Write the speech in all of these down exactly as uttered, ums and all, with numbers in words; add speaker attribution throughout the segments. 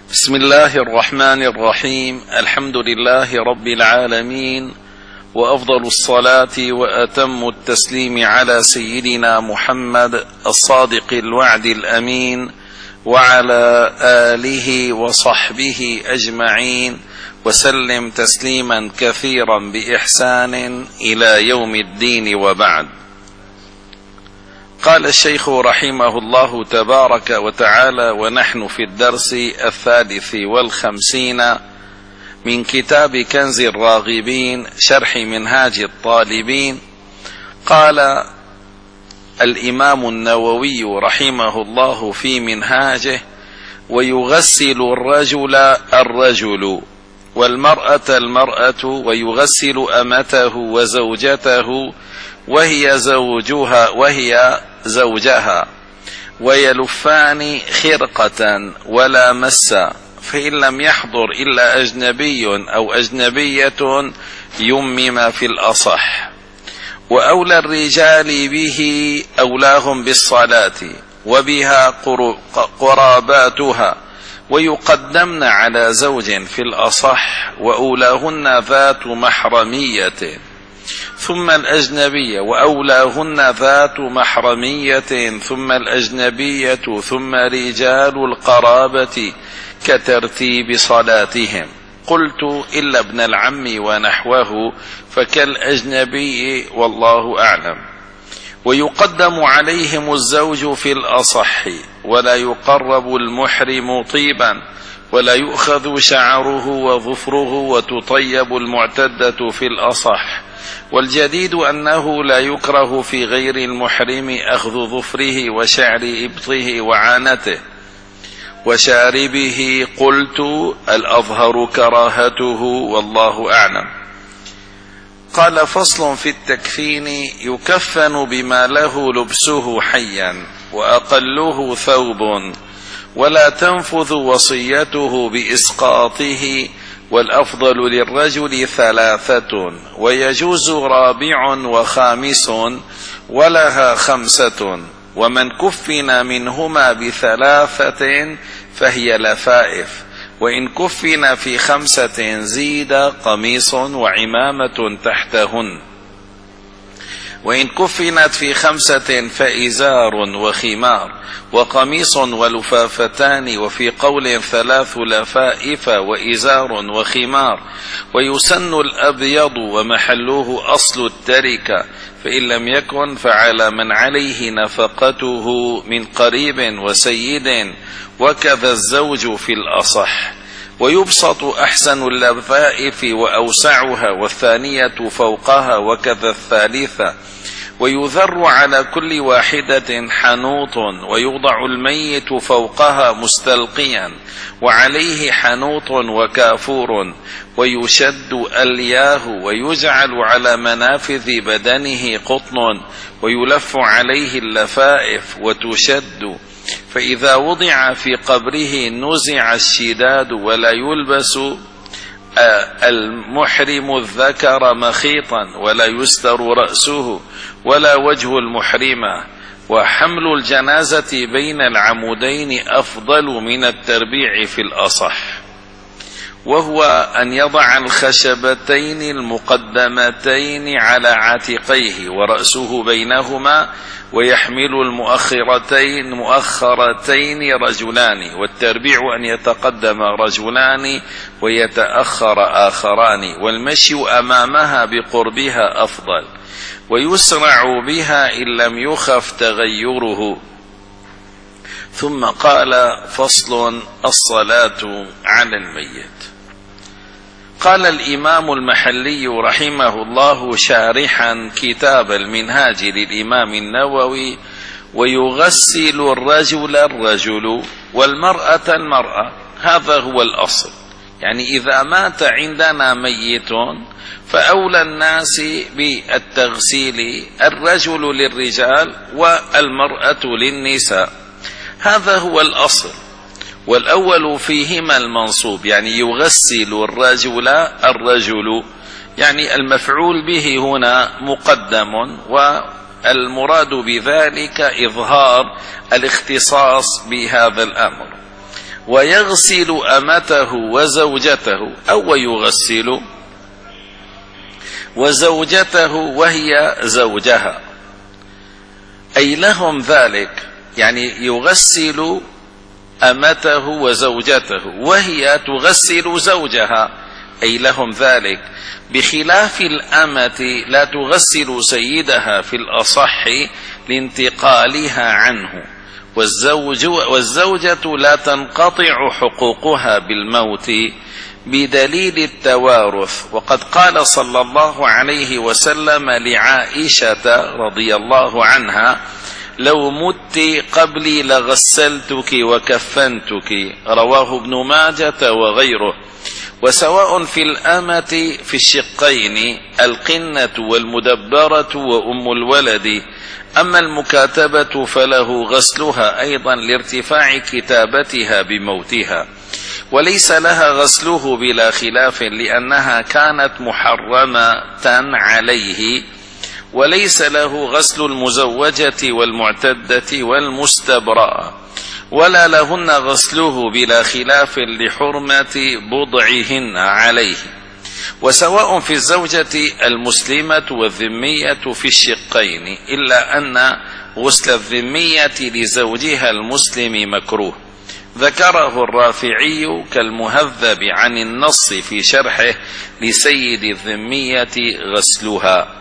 Speaker 1: بسم الله الرحمن الرحيم. الحمد لله رب العالمين، وأفضل الصلاة وأتم التسليم على سيدنا محمد الصادق الوعد الأمين، وعلى آله وصحبه أجمعين، وسلم تسليما كثيرا بإحسان إلى يوم الدين، وبعد. قال الشيخ رحمه الله تبارك وتعالى، ونحن في الدرس الثالث والخمسين من كتاب كنز الراغبين شرح منهاج الطالبين. قال الإمام النووي رحمه الله في منهاجه: ويغسل الرجل الرجل، والمرأة المرأة، ويغسل أمته وزوجته وهي زوجها وهي زوجها، ويلفان خرقة ولا مس، فإن لم يحضر إلا أجنبي أو أجنبية يمم في الأصح. وأولى الرجال به أولاهم بالصلاة، وبها قراباتها، ويقدمن على زوج في الأصح، وأولاهن ذات محرمية، ثم الأجنبية، وأولاهن ذات محرمية، ثم الأجنبية، ثم رجال القرابة كترتيب صلاتهم. قلت: إلا ابن العم ونحوه فكالأجنبي، والله أعلم. ويقدم عليهم الزوج في الأصح، ولا يقرب المحرم طيبا، ولا يؤخذ شعره وظفره، وتطيب المعتدة في الأصح. والجديد أنه لا يكره في غير المحرم أخذ ظفره وشعر إبطه وعانته وشاربه. قلت: الأظهر كراهته، والله أعلم. قال: فصل في التكفين: يكفن بما له لبسه حيا، وأقله ثوب، ولا تنفذ وصيته بإسقاطه، والأفضل للرجل ثلاثة، ويجوز رابع وخامس، ولها خمسة، ومن كفن منهما بثلاثة فهي لفائف، وإن كفن في خمسة زيد قميص وعمامة تحتهن، وإن كفنت في خمسة فإزار وخمار وقميص ولفافتان، وفي قول ثلاث لفائف وإزار وخمار. ويسن الأبيض، ومحله أصل التركة، فإن لم يكن فعلى من عليه نفقته من قريب وسيد، وكذا الزوج في الأصح. ويبسط أحسن اللفائف وأوسعها، والثانية فوقها، وكذا الثالثة. ويذر على كل واحدة حنوط، ويوضع الميت فوقها مستلقيا، وعليه حنوط وكافور، ويشد ألياه، ويجعل على منافذ بدنه قطن، ويلف عليه اللفائف وتشد. فإذا وضع في قبره نزع الشداد، ولا يلبس المحرم الذكر مخيطا، ولا يستر رأسه ولا وجه المحرمة. وحمل الجنازة بين العمودين أفضل من التربيع في الأصح، وهو أن يضع الخشبتين المقدمتين على عاتقيه ورأسه بينهما، ويحمل المؤخرتين مؤخرتين رجلان، والتربيع أن يتقدم رجلان ويتأخر آخران، والمشي أمامها بقربها أفضل، ويسرع بها إن لم يخف تغيره. ثم قال: فصل: الصلاة على الميت. قال الإمام المحلي رحمه الله شارحا كتاب المنهاج للإمام النووي: ويغسل الرجل الرجل، والمرأة المرأة. هذا هو الأصل، يعني إذا مات عندنا ميت فأولى الناس بالتغسيل الرجل للرجال والمرأة للنساء. هذا هو الأصل، والأول فيهما المنصوب، يعني يغسل الرجل الرجل، يعني المفعول به هنا مقدم، والمراد بذلك إظهار الاختصاص بهذا الأمر. ويغسل أمته وزوجته، أو ويغسل وزوجته وهي زوجها، أي لهم ذلك، يعني يغسل أمته وزوجته وهي تغسل زوجها، أي لهم ذلك، بخلاف الأمة لا تغسل سيدها في الأصح لانتقالها عنه، والزوج والزوجة لا تنقطع حقوقها بالموت بدليل التوارث. وقد قال صلى الله عليه وسلم لعائشة رضي الله عنها: لو مت قبلي لغسلتك وكفنتك، رواه ابن ماجة وغيره. وسواء في الأمة في الشقين القنة والمدبرة وأم الولد، أما المكاتبة فله غسلها أيضا لارتفاع كتابتها بموتها، وليس لها غسله بلا خلاف لأنها كانت محرمة عليه، وليس له غسل المزوجة والمعتدة والمستبرأة، ولا لهن غسله بلا خلاف لحرمة بضعهن عليه. وسواء في الزوجة المسلمة والذمية في الشقين، إلا أن غسل الذمية لزوجها المسلم مكروه، ذكره الرافعي كالمهذب عن النص في شرحه لسيد الذمية غسلها.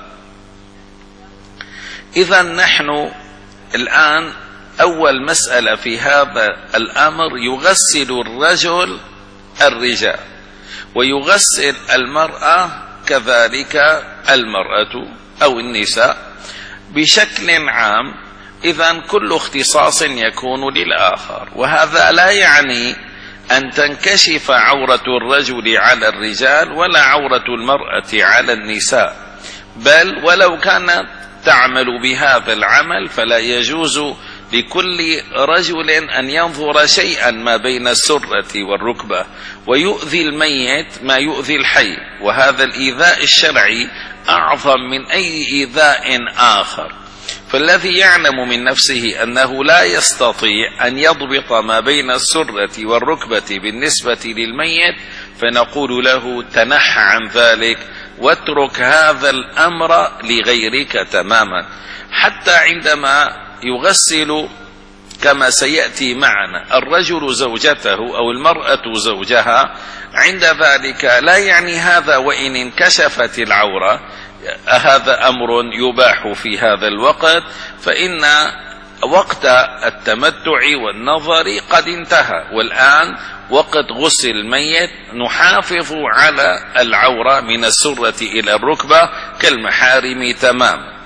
Speaker 1: إذا نحن الآن أول مسألة في هذا الأمر: يغسل الرجل الرجال، ويغسل المرأة كذلك المرأة أو النساء بشكل عام. إذن كل اختصاص يكون للآخر، وهذا لا يعني أن تنكشف عورة الرجل على الرجال ولا عورة المرأة على النساء، بل ولو كانت تعمل بهذا العمل فلا يجوز لكل رجل أن ينظر شيئا ما بين السرة والركبة ويؤذي الميت ما يؤذي الحي، وهذا الإيذاء الشرعي أعظم من أي إيذاء آخر. فالذي يعلم من نفسه أنه لا يستطيع أن يضبط ما بين السرة والركبة بالنسبة للميت، فنقول له: تنحى عن ذلك واترك هذا الأمر لغيرك تماما. حتى عندما يغسل كما سيأتي معنا الرجل زوجته أو المرأة زوجها، عند ذلك لا يعني هذا وإن انكشفت العورة هذا أمر يباح في هذا الوقت، فإن وقت التمتع والنظر قد انتهى، والآن وقت غسل الميت نحافظ على العورة من السرة إلى الركبة كالمحارم تماما.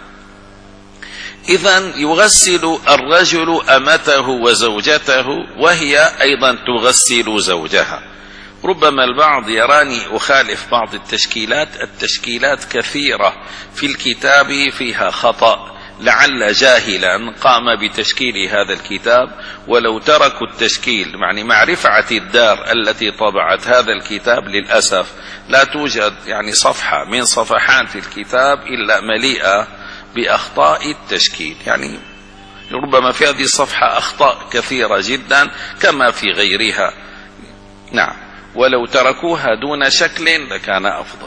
Speaker 1: إذن يغسل الرجل أمته وزوجته وهي أيضا تغسل زوجها. ربما البعض يراني أخالف بعض التشكيلات، التشكيلات كثيرة في الكتاب فيها خطأ، لعل جاهلا قام بتشكيل هذا الكتاب، ولو تركوا التشكيل يعني مع رفعة الدار التي طبعت هذا الكتاب للأسف لا توجد يعني صفحة من صفحات الكتاب إلا مليئة بأخطاء التشكيل، يعني ربما في هذه الصفحة أخطاء كثيرة جدا كما في غيرها. نعم، ولو تركوها دون شكل لكان أفضل.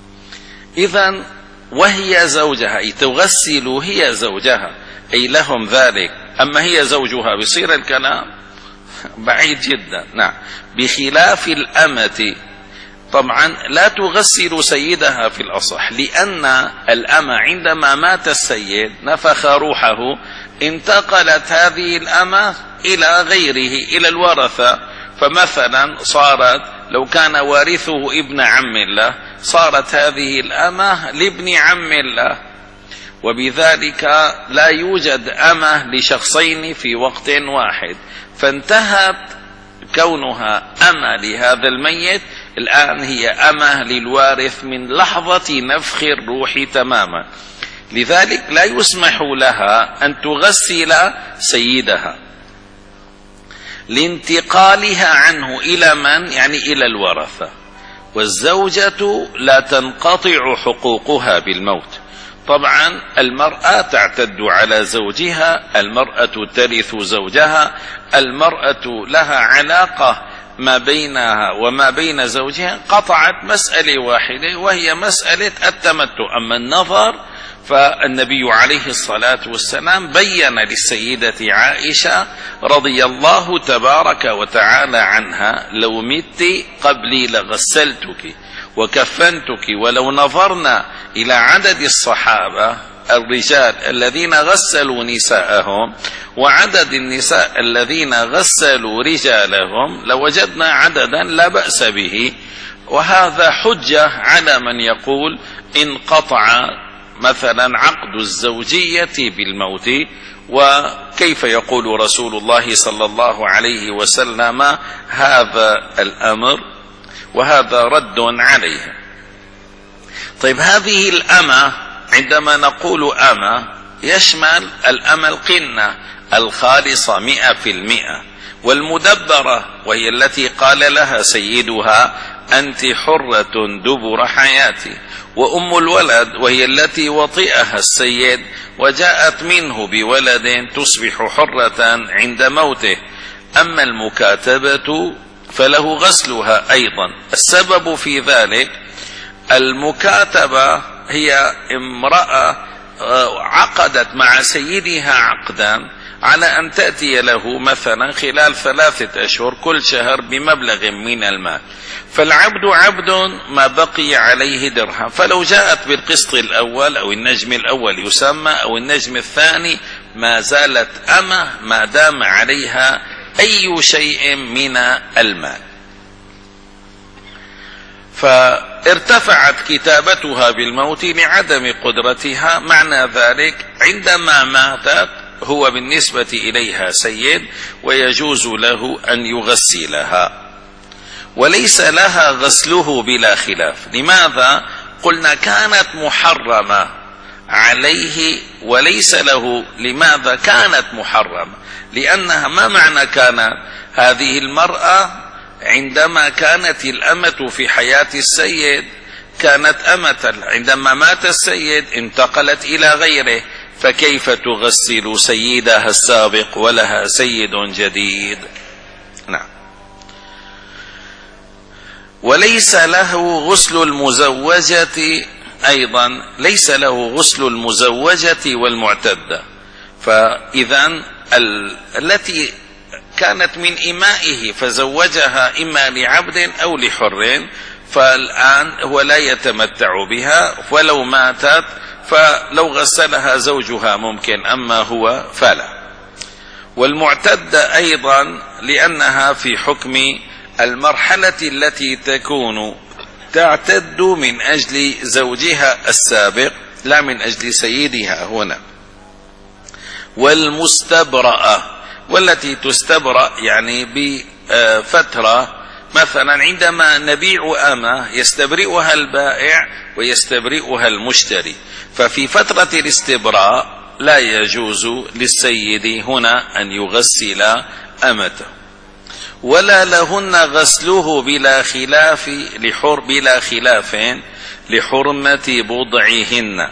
Speaker 1: إذن وهي زوجها، أي تغسل هي زوجها، أي لهم ذلك. أما هي زوجها بصير الكلام بعيد جدا. نعم، بخلاف الأمة طبعا لا تغسل سيدها في الأصح، لأن الأمة عندما مات السيد نفخ روحه، انتقلت هذه الأمة إلى غيره، إلى الورثة. فمثلا صارت لو كان وارثه ابن عم له، صارت هذه الأمة لابن عم له، وبذلك لا يوجد أمة لشخصين في وقت واحد، فانتهت كونها أمة لهذا الميت، الآن هي أمة للوارث من لحظة نفخ الروح تماما. لذلك لا يسمح لها أن تغسل سيدها لانتقالها عنه إلى من؟ يعني إلى الورثة. والزوجة لا تنقطع حقوقها بالموت. طبعا المرأة تعتد على زوجها، المرأة ترث زوجها، المرأة لها علاقة ما بينها وما بين زوجها، قطعت مسألة واحدة وهي مسألة التمتع. أما النظر فالنبي عليه الصلاة والسلام بين للسيدة عائشة رضي الله تبارك وتعالى عنها: لو مت قبلي لغسلتك وكفنتك. ولو نظرنا إلى عدد الصحابة الرجال الذين غسلوا نساءهم وعدد النساء الذين غسلوا رجالهم لوجدنا عددا لا بأس به، وهذا حجة على من يقول إن قطع مثلا عقد الزوجية بالموت. وكيف يقول رسول الله صلى الله عليه وسلم هذا الأمر؟ وهذا رد عليه. طيب، هذه الأمة عندما نقول أمة يشمل الأمة القنة الخالصة مئة في المئة، والمدبرة وهي التي قال لها سيدها أنت حرة دبر حياتي، وأم الولد وهي التي وطئها السيد وجاءت منه بولد تصبح حرة عند موته. أما المكاتبة فله غسلها أيضا. السبب في ذلك المكاتبة هي امرأة عقدت مع سيدها عقدا على أن تأتي له مثلا خلال ثلاثة أشهر كل شهر بمبلغ من المال، فالعبد عبد ما بقي عليه درهم، فلو جاءت بالقسط الأول أو النجم الأول يسمى أو النجم الثاني ما زالت أمة ما دام عليها أي شيء من المال. فارتفعت كتابتها بالموت لعدم قدرتها، معنى ذلك عندما ماتت هو بالنسبة إليها سيد ويجوز له أن يغسلها، وليس لها غسله بلا خلاف. لماذا؟ قلنا كانت محرمة عليه وليس له. لماذا كانت محرمة؟ لأنها ما معنى كانت؟ هذه المرأة عندما كانت الأمة في حياة السيد كانت أمة، عندما مات السيد انتقلت إلى غيره، فكيف تغسل سيدها السابق ولها سيد جديد؟ نعم. وليس له غسل المزوجة أيضا، ليس له غسل المزوجة والمعتدة. فإذا التي كانت من إمائه فزوجها إما لعبد أو لحر، فالآن هو لا يتمتع بها، ولو ماتت فلو غسلها زوجها ممكن، أما هو فلا. والمعتدة أيضا لأنها في حكم المرحلة التي تكون تعتد من أجل زوجها السابق لا من أجل سيدها هنا. والمستبرأة والتي تستبرأ يعني بفترة، مثلا عندما نبيع أمة يستبرئها البائع ويستبرئها المشتري، ففي فترة الاستبراء لا يجوز للسيد هنا أن يغسل أمته. ولا لهن غسله بلا خلاف لحر بلا خلاف لحرمة بضعهن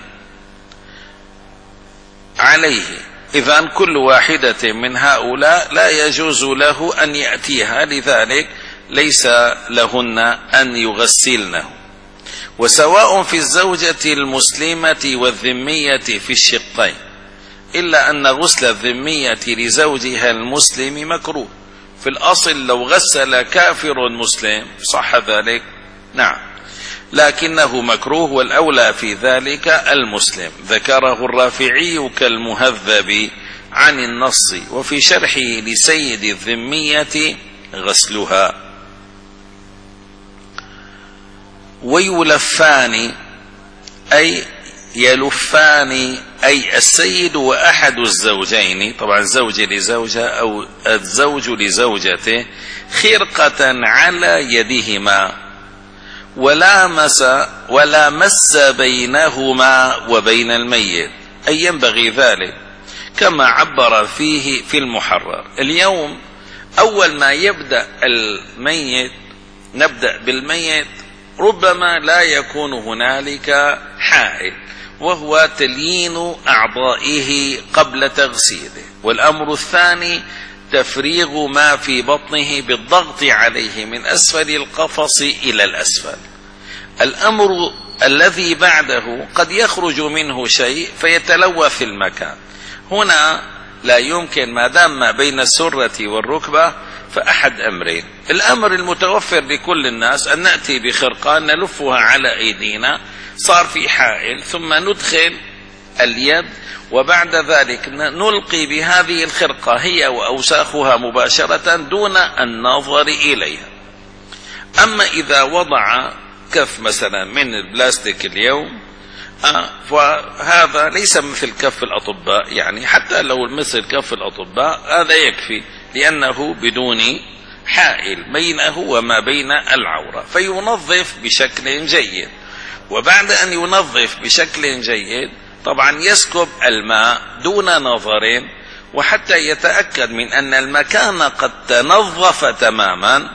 Speaker 1: عليه. إذن كل واحدة من هؤلاء لا يجوز له أن يأتيها، لذلك ليس لهن أن يغسلنه. وسواء في الزوجة المسلمة والذمية في الشقين، إلا أن غسل الذمية لزوجها المسلم مكروه. في الأصل لو غسل كافر مسلم صح ذلك؟ نعم، لكنه مكروه، والأولى في ذلك المسلم. ذكره الرافعي كالمهذب عن النص، وفي شرحه لسيد الذمية غسلها. ويلفان أي يلفان أي السيد وأحد الزوجين، طبعا زوج لزوجة أو الزوج لزوجته، خرقة على يدهما ولا مس ولا مس بينهما وبين الميت، أي ينبغي ذلك كما عبر فيه في المحرر. اليوم أول ما يبدأ الميت نبدأ بالميت، ربما لا يكون هنالك حائل، وهو تليين أعضائه قبل تغسيله. والأمر الثاني تفريغ ما في بطنه بالضغط عليه من أسفل القفص إلى الأسفل. الأمر الذي بعده قد يخرج منه شيء فيتلوث المكان. هنا لا يمكن ما دام ما بين السرة والركبة فأحد أمرين: الأمر المتوفر لكل الناس أن نأتي بخرقة نلفها على أيدينا، صار في حائل، ثم ندخل اليد وبعد ذلك نلقي بهذه الخرقة هي وأوساخها مباشرة دون النظر إليها. أما إذا وضع كف مثلا من البلاستيك اليوم آه فهذا ليس مثل كف الأطباء، يعني حتى لو مثل كف الأطباء هذا يكفي، لأنه بدون حائل بينه وما بين العورة، فينظف بشكل جيد. وبعد أن ينظف بشكل جيد طبعا يسكب الماء دون نظر، وحتى يتأكد من أن المكان قد تنظف تماما.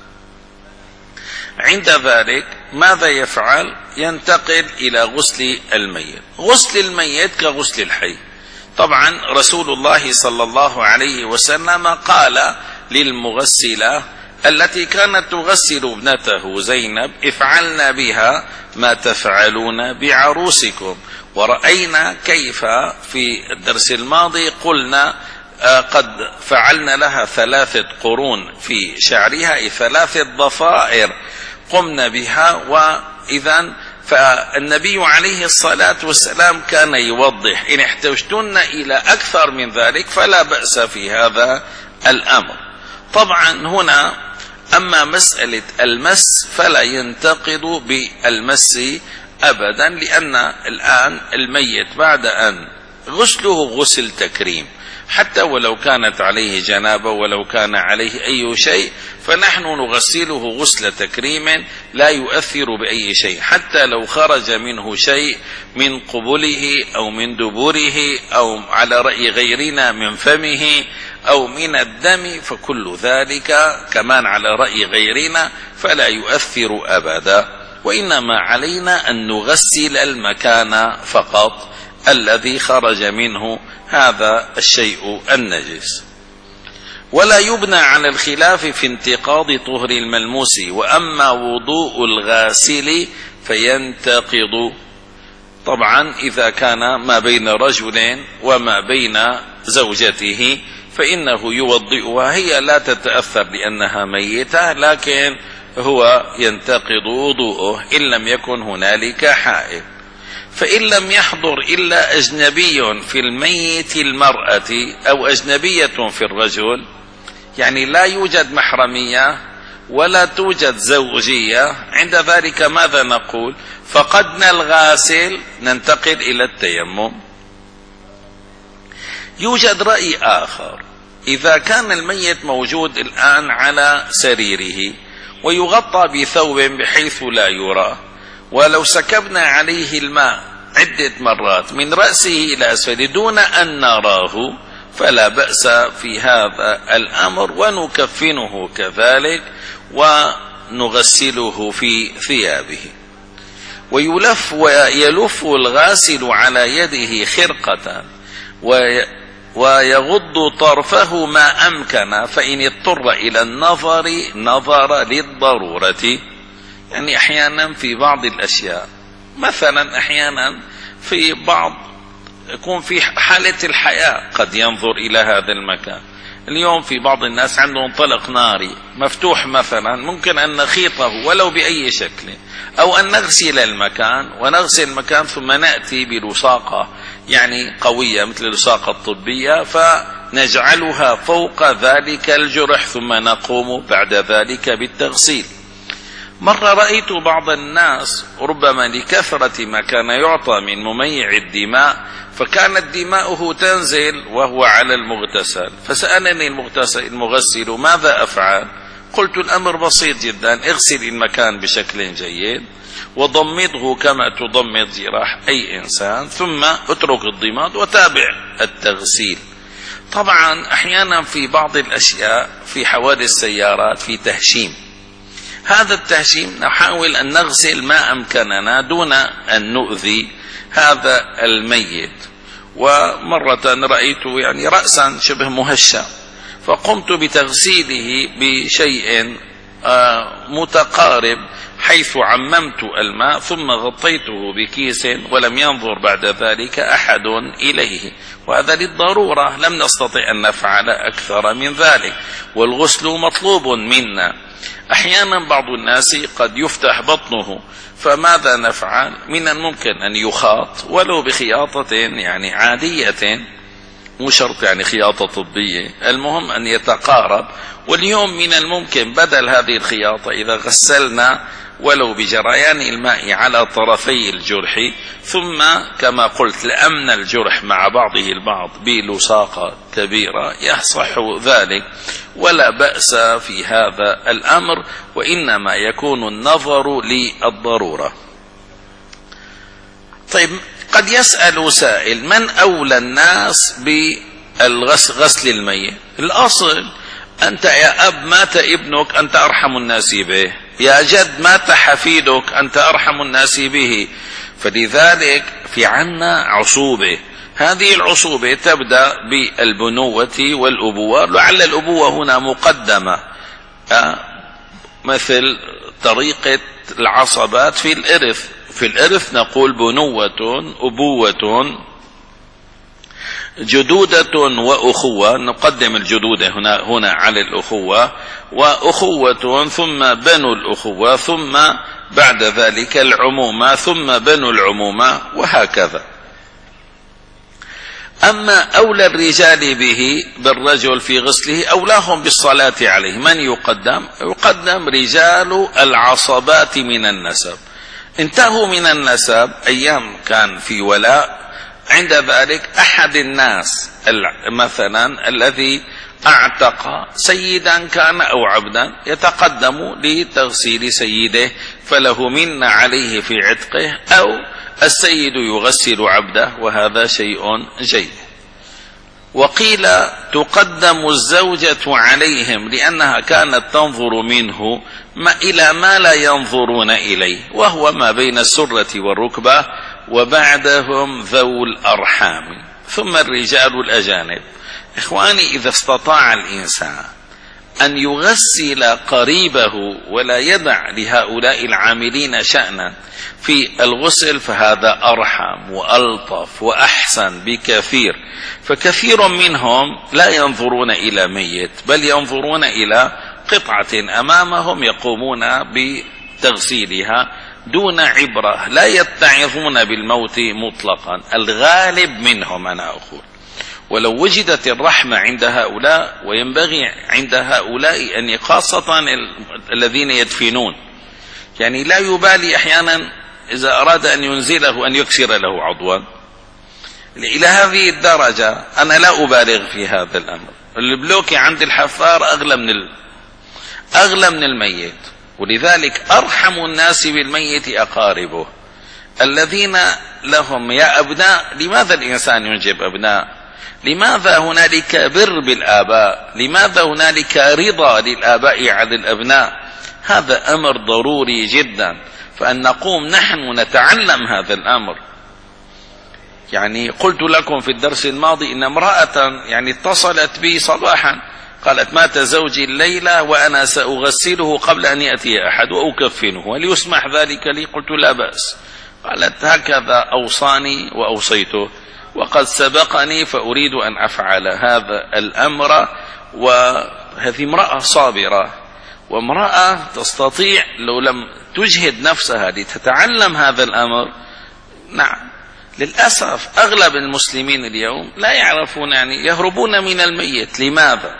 Speaker 1: عند ذلك ماذا يفعل؟ ينتقل إلى غسل الميت. غسل الميت كغسل الحي. طبعا رسول الله صلى الله عليه وسلم قال للمغسلة التي كانت تغسل ابنته زينب: افعلنا بها ما تفعلون بعروسكم. ورأينا كيف في الدرس الماضي قلنا قد فعلنا لها ثلاثة قرون في شعرها، ثلاثة ضفائر قمنا بها. وإذا فالنبي عليه الصلاة والسلام كان يوضح: إن احتجتن إلى أكثر من ذلك فلا بأس في هذا الأمر. طبعا هنا أما مسألة المس فلا ينتقد بالمس أبدا، لأن الآن الميت بعد أن غسله غسل تكريم، حتى ولو كانت عليه جنابة ولو كان عليه أي شيء فنحن نغسله غسل تكريم لا يؤثر بأي شيء، حتى لو خرج منه شيء من قبله أو من دبره أو على رأي غيرنا من فمه أو من الدم، فكل ذلك كمان على رأي غيرنا فلا يؤثر أبدا. وإنما علينا أن نغسل المكان فقط الذي خرج منه هذا الشيء النجس. ولا يبنى على الخلاف في انتقاض طهر الملموس. وأما وضوء الغاسل فينتقض طبعا إذا كان ما بين رجل وما بين زوجته فإنه يوضئها، هي لا تتأثر لأنها ميتة، لكن هو ينتقض وضوءه إن لم يكن هنالك حائل. فإن لم يحضر إلا أجنبي في الميت المرأة أو أجنبية في الرجل، يعني لا يوجد محرمية ولا توجد زوجية، عند ذلك ماذا نقول؟ فقدنا الغاسل ننتقل إلى التيمم. يوجد رأي آخر: إذا كان الميت موجود الآن على سريره ويغطى بثوب بحيث لا يرى، ولو سكبنا عليه الماء عدة مرات من رأسه إلى أسفل دون أن نراه فلا بأس في هذا الأمر، ونكفنه كذلك ونغسله في ثيابه. ويلف ويلف الغاسل على يده خرقة ويغض طرفه ما أمكن، فإن اضطر إلى النظر نظر للضرورة. يعني أحيانا في بعض الأشياء، مثلا أحيانا في بعض يكون في حالة الحياة قد ينظر إلى هذا المكان. اليوم في بعض الناس عندهم طلق ناري مفتوح مثلا، ممكن أن نخيطه ولو بأي شكل، أو أن نغسل المكان ونغسل المكان ثم نأتي بلصاقة يعني قوية مثل اللصاقة الطبية فنجعلها فوق ذلك الجرح ثم نقوم بعد ذلك بالتغسيل. مرة رأيت بعض الناس ربما لكثرة ما كان يعطى من مميع الدماء فكانت دماؤه تنزل وهو على المغتسل، فسألني المغتسل المغسل ماذا أفعل؟ قلت الأمر بسيط جدا: اغسل المكان بشكل جيد وضمده كما تضمد جراح أي إنسان، ثم اترك الضماد وتابع التغسيل. طبعا أحيانا في بعض الأشياء في حوادث السيارات في تهشيم، هذا التهشيم نحاول أن نغسل ما أمكننا دون أن نؤذي هذا الميت. ومرة رأيت يعني رأسا شبه مهشم، فقمت بتغسيله بشيء متقارب حيث عممت الماء ثم غطيته بكيس، ولم ينظر بعد ذلك أحد إليه، وهذا للضرورة، لم نستطع أن نفعل أكثر من ذلك، والغسل مطلوب منا. أحيانا بعض الناس قد يفتح بطنه، فماذا نفعل؟ من الممكن أن يخاط ولو بخياطة يعني عادية، مو شرط يعني خياطة طبية، المهم أن يتقارب. واليوم من الممكن بدل هذه الخياطة إذا غسلنا ولو بجريان الماء على طرفي الجرح، ثم كما قلت لأمن الجرح مع بعضه البعض بلصاقة كبيرة، يصح ذلك ولا بأس في هذا الأمر، وإنما يكون النظر للضرورة. طيب، قد يسأل سائل: من أولى الناس بالغسل الميت؟ الأصل أنت يا أب مات ابنك أنت أرحم الناس به، يا جد مات حفيدك أنت أرحم الناس به، فلذلك في عنا عصوبة. هذه العصوبة تبدأ بالبنوة والأبوة، لعل الأبوة هنا مقدمة مثل طريقة العصبات في الإرث. في الإرث نقول بنوة، أبوة، جدودة وأخوة، نقدم الجدودة هنا هنا على الأخوة، وأخوة ثم بنو الأخوة، ثم بعد ذلك العمومة، ثم بنو العمومة، وهكذا. أما أولى الرجال به بالرجل في غسله أولاهم بالصلاة عليه، من يقدم؟ يقدم رجال العصبات من النسب. انتهوا من النسب أيام كان في ولاء، عند ذلك أحد الناس مثلا الذي اعتق سيدا كان أو عبدا يتقدم لتغسيل سيده، فله من عليه في عتقه، أو السيد يغسل عبده، وهذا شيء جيد. وقيل تقدم الزوجة عليهم لأنها كانت تنظر منه ما إلى ما لا ينظرون إليه، وهو ما بين السرة والركبة، وبعدهم ذو الأرحام، ثم الرجال الأجانب. إخواني، إذا استطاع الإنسان أن يغسل قريبه ولا يدع لهؤلاء العاملين شأنا في الغسل، فهذا أرحم وألطف وأحسن بكثير. فكثير منهم لا ينظرون إلى ميت، بل ينظرون إلى قطعة أمامهم يقومون بتغسيلها دون عبرة، لا يتعظون بالموت مطلقا، الغالب منهم أنا أقول. ولو وجدت الرحمة عند هؤلاء، وينبغي عند هؤلاء أن خاصة الذين يدفنون، يعني لا يبالي أحيانا إذا أراد أن ينزله أن يكسر له عضوا، إلى هذه الدرجة أنا لا أبالغ في هذا الأمر. البلوكي عند الحفار أغلى من ال... أغلى من الميت، ولذلك أرحم الناس بالميت أقاربه الذين لهم يا أبناء. لماذا الإنسان ينجب أبناء؟ لماذا هنالك بر بالآباء؟ لماذا هنالك رضا للآباء على الأبناء؟ هذا أمر ضروري جدا، فأن نقوم نحن نتعلم هذا الأمر. يعني قلت لكم في الدرس الماضي إن امرأة يعني اتصلت بي صباحا قالت: مات زوجي الليلة وأنا سأغسله قبل أن يأتي أحد وأكفنه، هل يسمح ذلك لي؟ قلت: لا بأس. قالت: هكذا أوصاني وأوصيته، وقد سبقني فأريد أن أفعل هذا الأمر. وهذه امرأة صابرة، وامرأة تستطيع لو لم تجهد نفسها لتتعلم هذا الأمر. نعم، للأسف أغلب المسلمين اليوم لا يعرفون، يعني يهربون من الميت. لماذا؟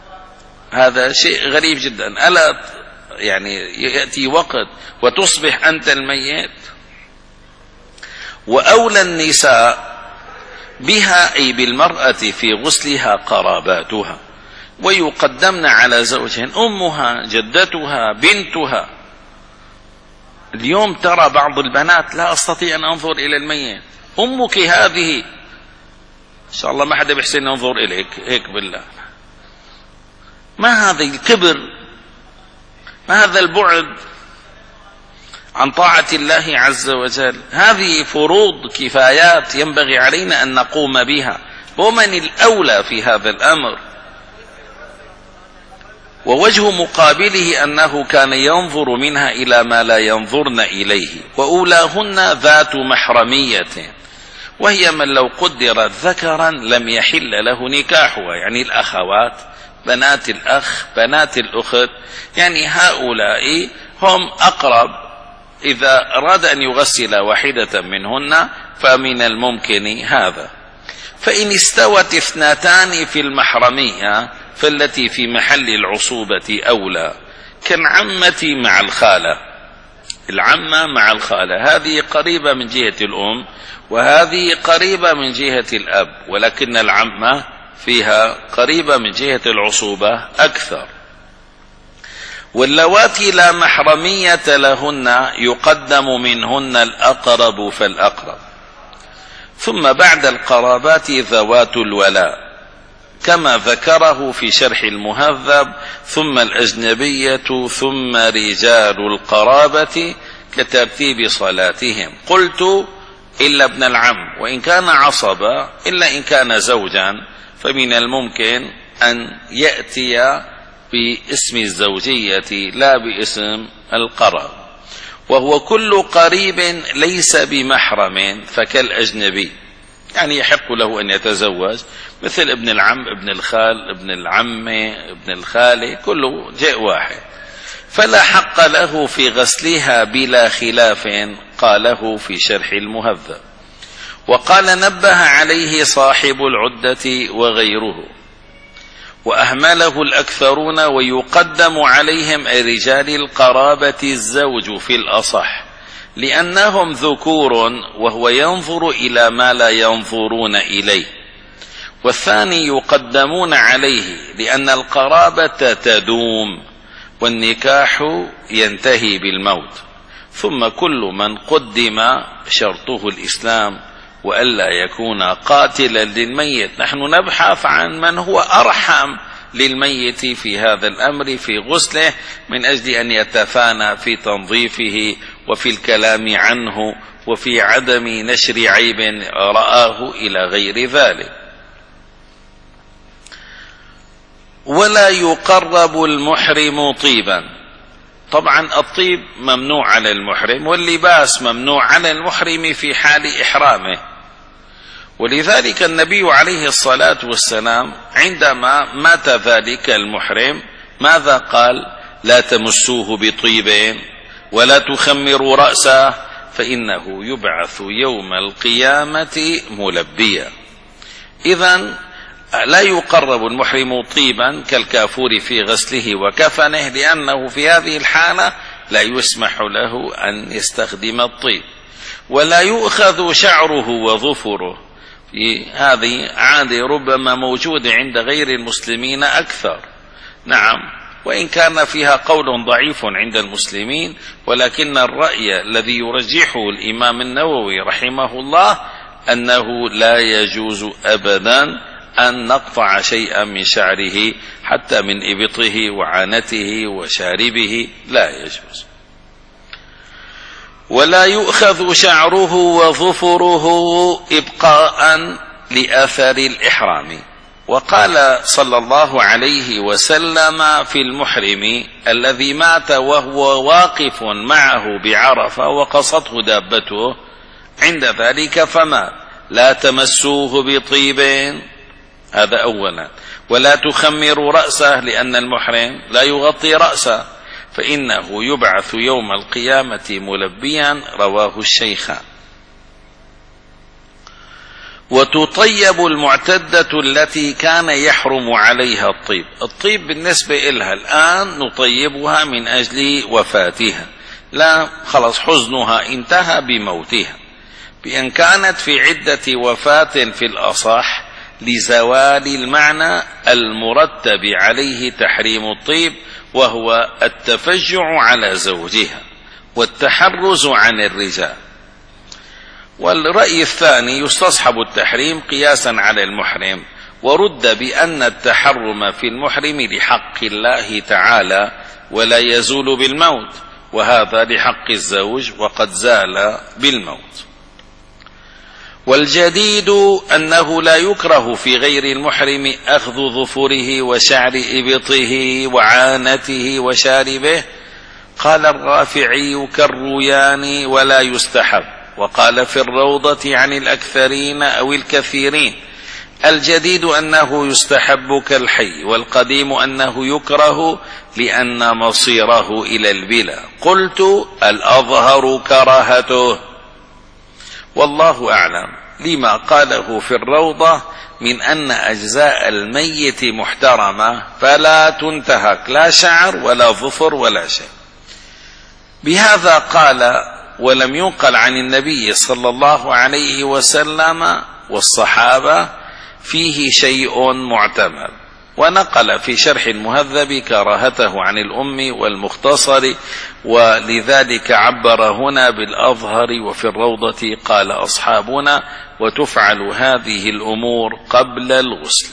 Speaker 1: هذا شيء غريب جدا. ألا يعني يأتي وقت وتصبح أنت الميت؟ وأولى النساء بها أي بالمرأة في غسلها قراباتها، ويقدمن على زوجهن أمها، جدتها، بنتها. اليوم ترى بعض البنات: لا أستطيع أن أنظر إلى الميت، أمك هذه إن شاء الله ما حدا بيحسن ينظر إليك، هيك بالله. ما هذا الكبر؟ ما هذا البعد عن طاعة الله عز وجل. هذه فروض كفايات ينبغي علينا أن نقوم بها، ومن الأولى في هذا الأمر؟ ووجه مقابله أنه كان ينظر منها إلى ما لا ينظرن إليه، وأولاهن ذات محرمية، وهي من لو قدرت ذكرا لم يحل له نكاحها، يعني الأخوات، بنات الأخ، بنات الأخت، يعني هؤلاء هم أقرب. إذا أراد أن يغسل واحدة منهن فمن الممكن هذا. فإن استوت اثنتان في المحرمية فالتي في محل العصوبة أولى، كالعمة مع الخالة. العمة مع الخالة هذه قريبة من جهة الأم وهذه قريبة من جهة الأب، ولكن العمة فيها قريبة من جهة العصوبة أكثر. واللواتي لا محرمية لهن يقدم منهن الأقرب فالأقرب، ثم بعد القرابات ذوات الولاء كما ذكره في شرح المهذب، ثم الأجنبية ثم رجال القرابة كترتيب صلاتهم. قلت إلا ابن العم وإن كان عصبا، إلا إن كان زوجا فمن الممكن أن يأتي باسم الزوجية لا باسم القراب، وهو كل قريب ليس بمحرم فكالأجنبي، يعني يحق له أن يتزوج، مثل ابن العم، ابن الخال، ابن العم، ابن الخالة، كله جاء واحد، فلا حق له في غسلها بلا خلاف، قاله في شرح المهذب. وقال نبه عليه صاحب العدة وغيره، وأهمله الأكثرون، ويقدم عليهم رجال القرابة الزوج في الأصح، لأنهم ذكور وهو ينظر إلى ما لا ينظرون إليه. والثاني يقدمون عليه لأن القرابة تدوم والنكاح ينتهي بالموت، ثم كل من قدم شرطه الإسلام وألا يكون قاتلا للميت. نحن نبحث عن من هو أرحم للميت في هذا الأمر في غسله، من أجل أن يتفانى في تنظيفه وفي الكلام عنه وفي عدم نشر عيب رآه إلى غير ذلك. ولا يقرب المحرم طيبا، طبعا الطيب ممنوع على المحرم، واللباس ممنوع على المحرم في حال إحرامه. ولذلك النبي عليه الصلاة والسلام عندما مات ذلك المحرم ماذا قال؟ لا تمسوه بطيب ولا تخمروا رأسه فإنه يبعث يوم القيامة ملبيا. إذن لا يقرب المحرم طيبا كالكافور في غسله وكفنه، لأنه في هذه الحالة لا يسمح له أن يستخدم الطيب. ولا يؤخذ شعره وظفره، هذه عادة ربما موجودة عند غير المسلمين أكثر، نعم، وإن كان فيها قول ضعيف عند المسلمين، ولكن الرأي الذي يرجحه الإمام النووي رحمه الله أنه لا يجوز أبدا أن نقطع شيئا من شعره حتى من إبطه وعانته وشاربه، لا يجوز. ولا يؤخذ شعره وظفره إبقاء لأثر الإحرام. وقال صلى الله عليه وسلم في المحرم الذي مات وهو واقف معه بعرفة وقصته دابته عند ذلك فمات: لا تمسوه بطيب، هذا أولا، ولا تخمروا رأسه، لأن المحرم لا يغطي رأسه فإنه يبعث يوم القيامة ملبيا، رواه الشيخان. وتطيب المعتدة التي كان يحرم عليها الطيب. الطيب بالنسبة إلها الآن نطيبها من أجل وفاتها، لا خلص حزنها انتهى بموتها، بأن كانت في عدة وفاة في الأصح لزوال المعنى المرتب عليه تحريم الطيب، وهو التفجع على زوجها والتحرز عن الرجال. والرأي الثاني يستصحب التحريم قياسا على المحرم، ورد بأن التحرم في المحرم لحق الله تعالى ولا يزول بالموت، وهذا لحق الزوج وقد زال بالموت. والجديد أنه لا يكره في غير المحرم أخذ ظفره وشعر إبطه وعانته وشاربه. قال الرافعي كالرويان ولا يستحب. وقال في الروضة عن الأكثرين أو الكثيرين الجديد أنه يستحب كالحي، والقديم أنه يكره لأن مصيره إلى البلا. قلت الأظهر كراهته، والله أعلم، لما قاله في الروضة من أن أجزاء الميت محترمة فلا تنتهك، لا شعر ولا ظفر ولا شيء. بهذا قال ولم ينقل عن النبي صلى الله عليه وسلم والصحابة فيه شيء معتمد. ونقل في شرح المهذب كراهته عن الأم والمختصر، ولذلك عبر هنا بالأظهر. وفي الروضة قال أصحابنا وتفعل هذه الأمور قبل الغسل.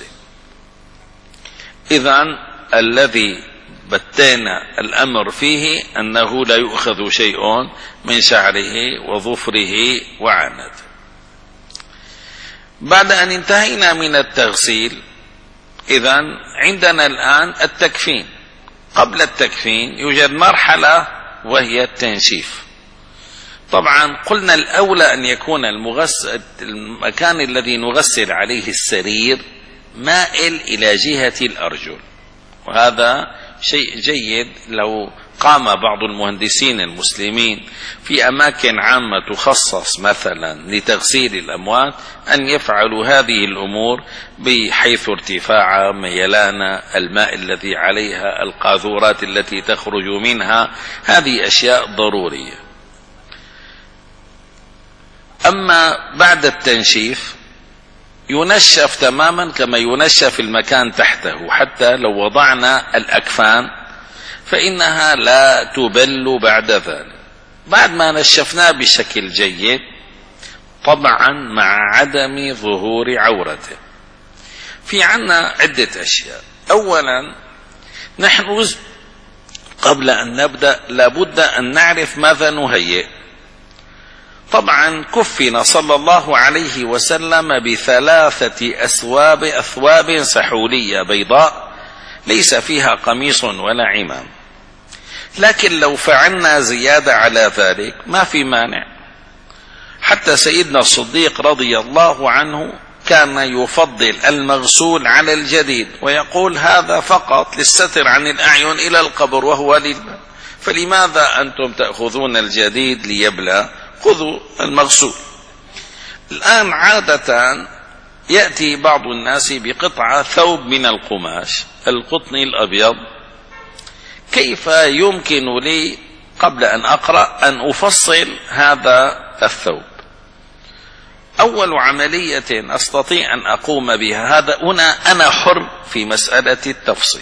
Speaker 1: إذن الذي بتينا الأمر فيه أنه لا يؤخذ شيء من شعره وظفره وعنته. بعد أن انتهينا من التغسيل، إذن عندنا الآن التكفين. قبل التكفين يوجد مرحلة وهي التنشيف. طبعا قلنا الأولى أن يكون المغسل المكان الذي نغسل عليه السرير مائل إلى جهة الأرجل، وهذا شيء جيد. لو قام بعض المهندسين المسلمين في أماكن عامة تخصص مثلا لتغسيل الأموات أن يفعلوا هذه الأمور بحيث ارتفاع ميلان الماء الذي عليها، القاذورات التي تخرج منها، هذه أشياء ضرورية. أما بعد التنشيف ينشف تماما كما ينشف المكان تحته، حتى لو وضعنا الأكفان فإنها لا تبل بعد ذلك. بعد ما نشفناه بشكل جيد، طبعا مع عدم ظهور عورته، في عنا عدة أشياء. أولا نحن قبل أن نبدأ لابد أن نعرف ماذا نهيئ. طبعا كفن صلى الله عليه وسلم بثلاثة أثواب أثواب سحولية بيضاء ليس فيها قميص ولا عمام، لكن لو فعلنا زيادة على ذلك ما في مانع. حتى سيدنا الصديق رضي الله عنه كان يفضل المغسول على الجديد، ويقول هذا فقط للستر عن الأعين إلى القبر وهو للباب، فلماذا أنتم تأخذون الجديد ليبلى؟ خذوا المغسول. الآن عادة يأتي بعض الناس بقطعة ثوب من القماش القطن الأبيض. كيف يمكن لي قبل أن أقرأ أن أفصل هذا الثوب؟ أول عملية أستطيع أن أقوم بها، هذا هنا أنا حر في مسألة التفصيل.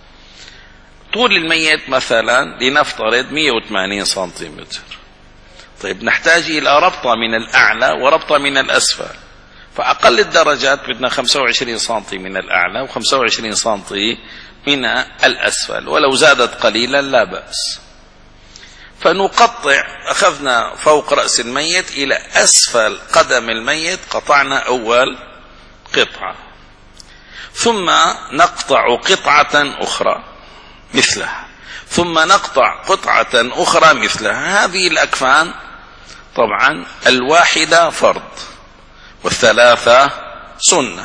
Speaker 1: طول الميت مثلا لنفترض مئة وثمانين سنتيمتر، طيب نحتاج إلى ربطة من الأعلى وربطة من الأسفل، فأقل الدرجات بدنا خمسة وعشرين سنتي من الأعلى وخمسة وعشرين سنتي من الأسفل، ولو زادت قليلا لا بأس. فنقطع، أخذنا فوق رأس الميت إلى أسفل قدم الميت، قطعنا أول قطعة، ثم نقطع قطعة أخرى مثلها، ثم نقطع قطعة أخرى مثلها. هذه الأكفان طبعا الواحدة فرض والثلاثة سنة،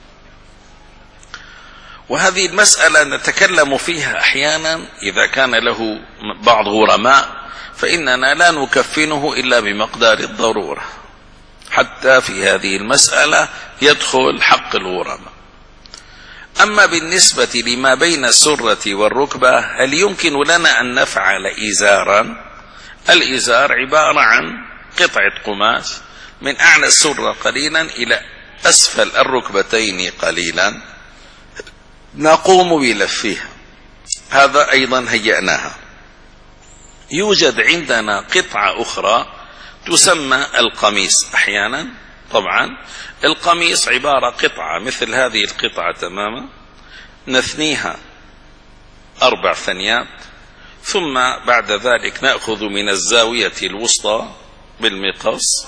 Speaker 1: وهذه المسألة نتكلم فيها أحيانا إذا كان له بعض غرماء، فإننا لا نكفنه إلا بمقدار الضرورة، حتى في هذه المسألة يدخل حق الغرماء. أما بالنسبة لما بين السرة والركبة، هل يمكن لنا أن نفعل إزارا؟ الإزار عبارة عن قطعة قماش من أعلى السرة قليلا إلى أسفل الركبتين قليلا، نقوم بلفها. هذا أيضا هيئناها. يوجد عندنا قطعة أخرى تسمى القميص أحيانا. طبعا القميص عبارة قطعة مثل هذه القطعة تماما، نثنيها أربع ثنيات، ثم بعد ذلك نأخذ من الزاوية الوسطى بالمقص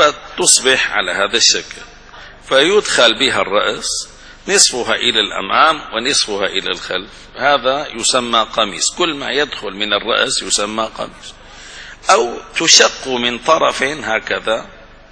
Speaker 1: فتصبح على هذا الشكل، فيدخل بها الرأس نصفها إلى الأمام ونصفها إلى الخلف، هذا يسمى قميص. كل ما يدخل من الرأس يسمى قميص. أو تشق من طرف هكذا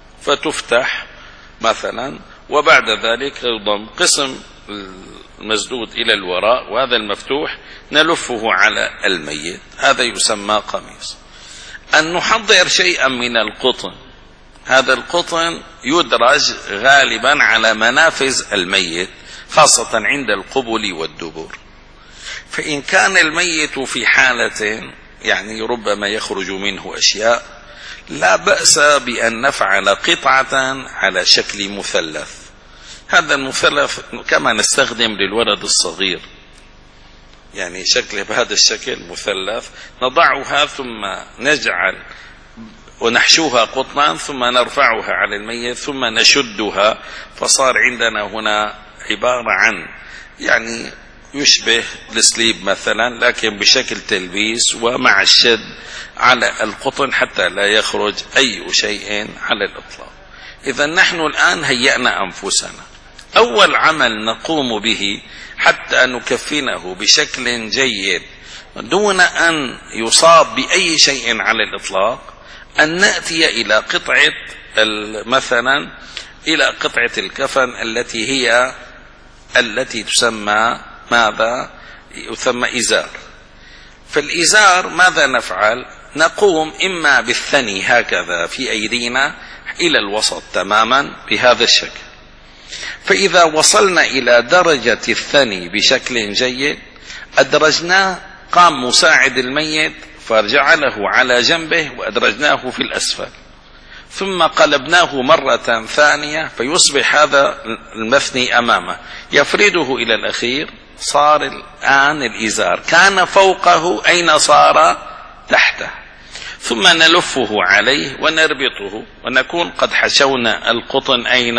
Speaker 1: فتفتح مثلا، وبعد ذلك يضم قسم المسدود إلى الوراء، وهذا المفتوح نلفه على الميت، هذا يسمى قميص. أن نحضر شيئا من القطن، هذا القطن يدرج غالبا على منافذ الميت خاصة عند القبل والدبر، فإن كان الميت في حالة يعني ربما يخرج منه أشياء لا بأس بأن نفعل قطعة على شكل مثلث. هذا المثلث كما نستخدم للولد الصغير، يعني شكله بهذا الشكل مثلث، نضعها ثم نجعل ونحشوها قطنا ثم نرفعها على الميت ثم نشدها، فصار عندنا هنا عبارة عن يعني يشبه السليب مثلا لكن بشكل تلبيس ومع الشد على القطن حتى لا يخرج أي شيء على الإطلاق. إذا نحن الآن هيأنا أنفسنا، أول عمل نقوم به حتى نكفنه بشكل جيد دون أن يصاب بأي شيء على الإطلاق أن نأتي إلى قطعة مثلا إلى قطعة الكفن التي هي التي تسمى ماذا؟ يسمى إزار. فالإزار ماذا نفعل؟ نقوم إما بالثني هكذا في أيدينا إلى الوسط تماما بهذا الشكل، فإذا وصلنا إلى درجة الثني بشكل جيد أدرجناه، قام مساعد الميت فجعله على جنبه وأدرجناه في الأسفل، ثم قلبناه مرة ثانية فيصبح هذا المثني أمامه، يفرده إلى الأخير، صار الآن الإزار كان فوقه أين صار؟ تحته، ثم نلفه عليه ونربطه ونكون قد حشونا القطن أين؟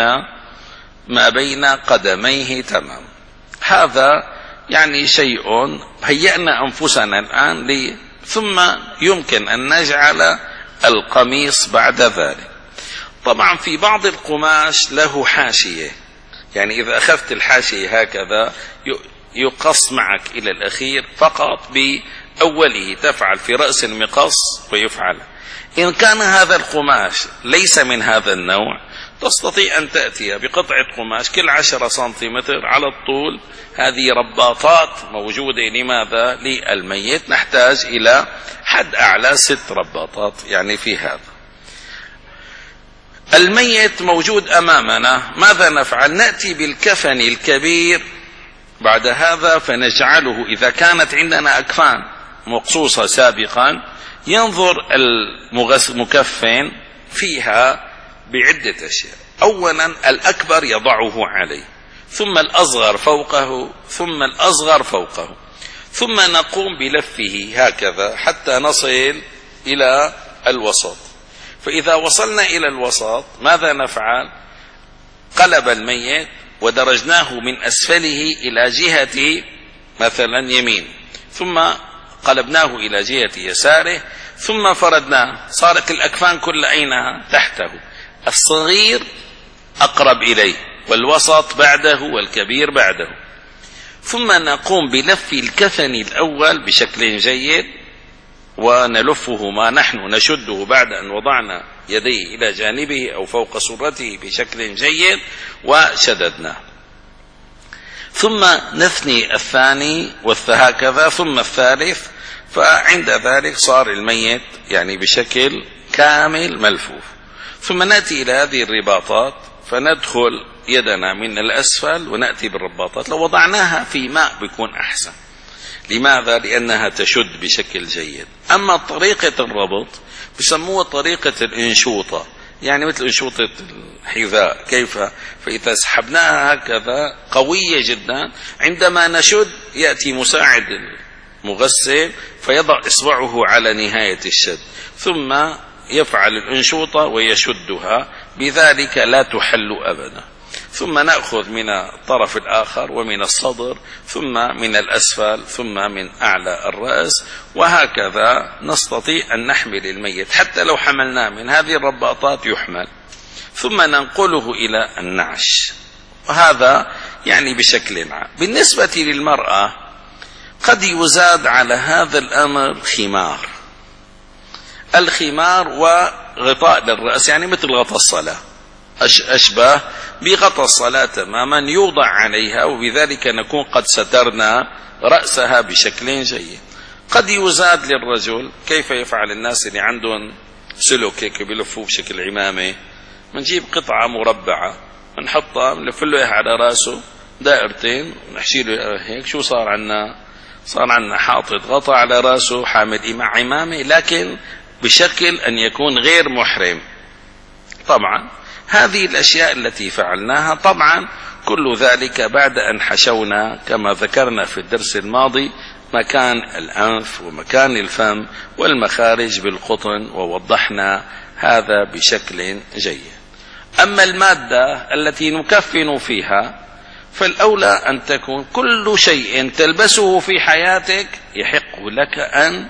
Speaker 1: ما بين قدميه تمام. هذا يعني شيء هيأنا أنفسنا الآن لي، ثم يمكن أن نجعل القميص بعد ذلك. طبعا في بعض القماش له حاشية، يعني إذا أخذت الحاشية هكذا يقص معك إلى الأخير فقط بأوله، تفعل في رأس المقص ويفعل. إن كان هذا القماش ليس من هذا النوع تستطيع أن تأتي بقطعة قماش كل عشرة سنتيمتر على الطول، هذه رباطات موجودة لماذا؟ للميت، نحتاج إلى حد أعلى ست رباطات يعني في هذا. الميت موجود أمامنا، ماذا نفعل؟ نأتي بالكفن الكبير بعد هذا فنجعله، إذا كانت عندنا أكفان مقصوصة سابقا ينظر المكفن فيها بعدة أشياء. أولا الأكبر يضعه عليه، ثم الأصغر فوقه، ثم الأصغر فوقه، ثم نقوم بلفه هكذا حتى نصل إلى الوسط. فإذا وصلنا إلى الوسط ماذا نفعل؟ قلب الميت ودرجناه من أسفله إلى جهة مثلا يمين، ثم قلبناه إلى جهة يساره، ثم فردناه، صارت الأكفان كل أينها؟ تحته، الصغير أقرب إليه والوسط بعده والكبير بعده. ثم نقوم بلف الكفن الأول بشكل جيد ونلفه ما نحن نشده بعد أن وضعنا يديه إلى جانبه أو فوق سرته بشكل جيد وشددناه، ثم نثني الثاني والهكذا ثم الثالث، فعند ذلك صار الميت يعني بشكل كامل ملفوف. ثم نأتي إلى هذه الرباطات فندخل يدنا من الأسفل ونأتي بالرباطات، لو وضعناها في ماء بيكون أحسن. لماذا؟ لأنها تشد بشكل جيد. أما طريقة الربط بسموها طريقة الإنشوطة، يعني مثل إنشوطة الحذاء كيف؟ فإذا سحبناها هكذا قوية جدا، عندما نشد يأتي مساعد المغسل فيضع إصبعه على نهاية الشد ثم يفعل الإنشوطة ويشدها، بذلك لا تحل أبدا. ثم نأخذ من الطرف الآخر ومن الصدر ثم من الأسفل ثم من أعلى الرأس، وهكذا نستطيع أن نحمل الميت. حتى لو حملناه من هذه الرباطات يحمل، ثم ننقله إلى النعش. وهذا يعني بشكل عام. بالنسبة للمرأة قد يزاد على هذا الأمر خمار. الخمار وغطاء للرأس، يعني مثل غطاء الصلاة، أشبه بغطاء الصلاة تماما، يوضع عليها، وبذلك نكون قد سترنا رأسها بشكل جيد. قد يزاد للرجل، كيف يفعل الناس اللي عندهم سلوك هيك بيلفوه بشكل عمامة، منجيب قطعة مربعة نحطها نلف له على راسه دائرتين ونحشي له هيك. شو صار عنا؟ صار عنا حاطط غطاء على راسه، حامل عمامة، لكن بشكل أن يكون غير محرم. طبعا هذه الأشياء التي فعلناها، طبعا كل ذلك بعد أن حشونا كما ذكرنا في الدرس الماضي مكان الأنف ومكان الفم والمخارج بالقطن، ووضحنا هذا بشكل جيد. أما المادة التي نكفن فيها فالأولى أن تكون كل شيء تلبسه في حياتك يحق لك أن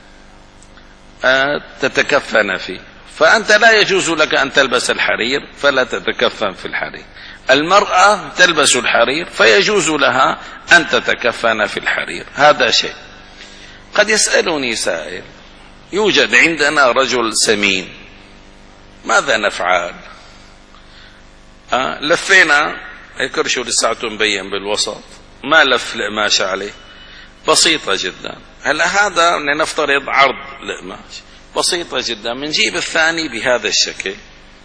Speaker 1: تتكفن فيه. فأنت لا يجوز لك أن تلبس الحرير فلا تتكفن في الحرير. المرأة تلبس الحرير فيجوز لها أن تتكفن في الحرير. هذا شيء. قد يسألني سائل: يوجد عندنا رجل سمين، ماذا نفعل؟ أه لفينا الكرشو لساعته مبين بالوسط، ما لف القماش عليه، بسيطة جدا. هلا هذا لنفترض عرض القماش بسيطة جدا، منجيب الثاني بهذا الشكل.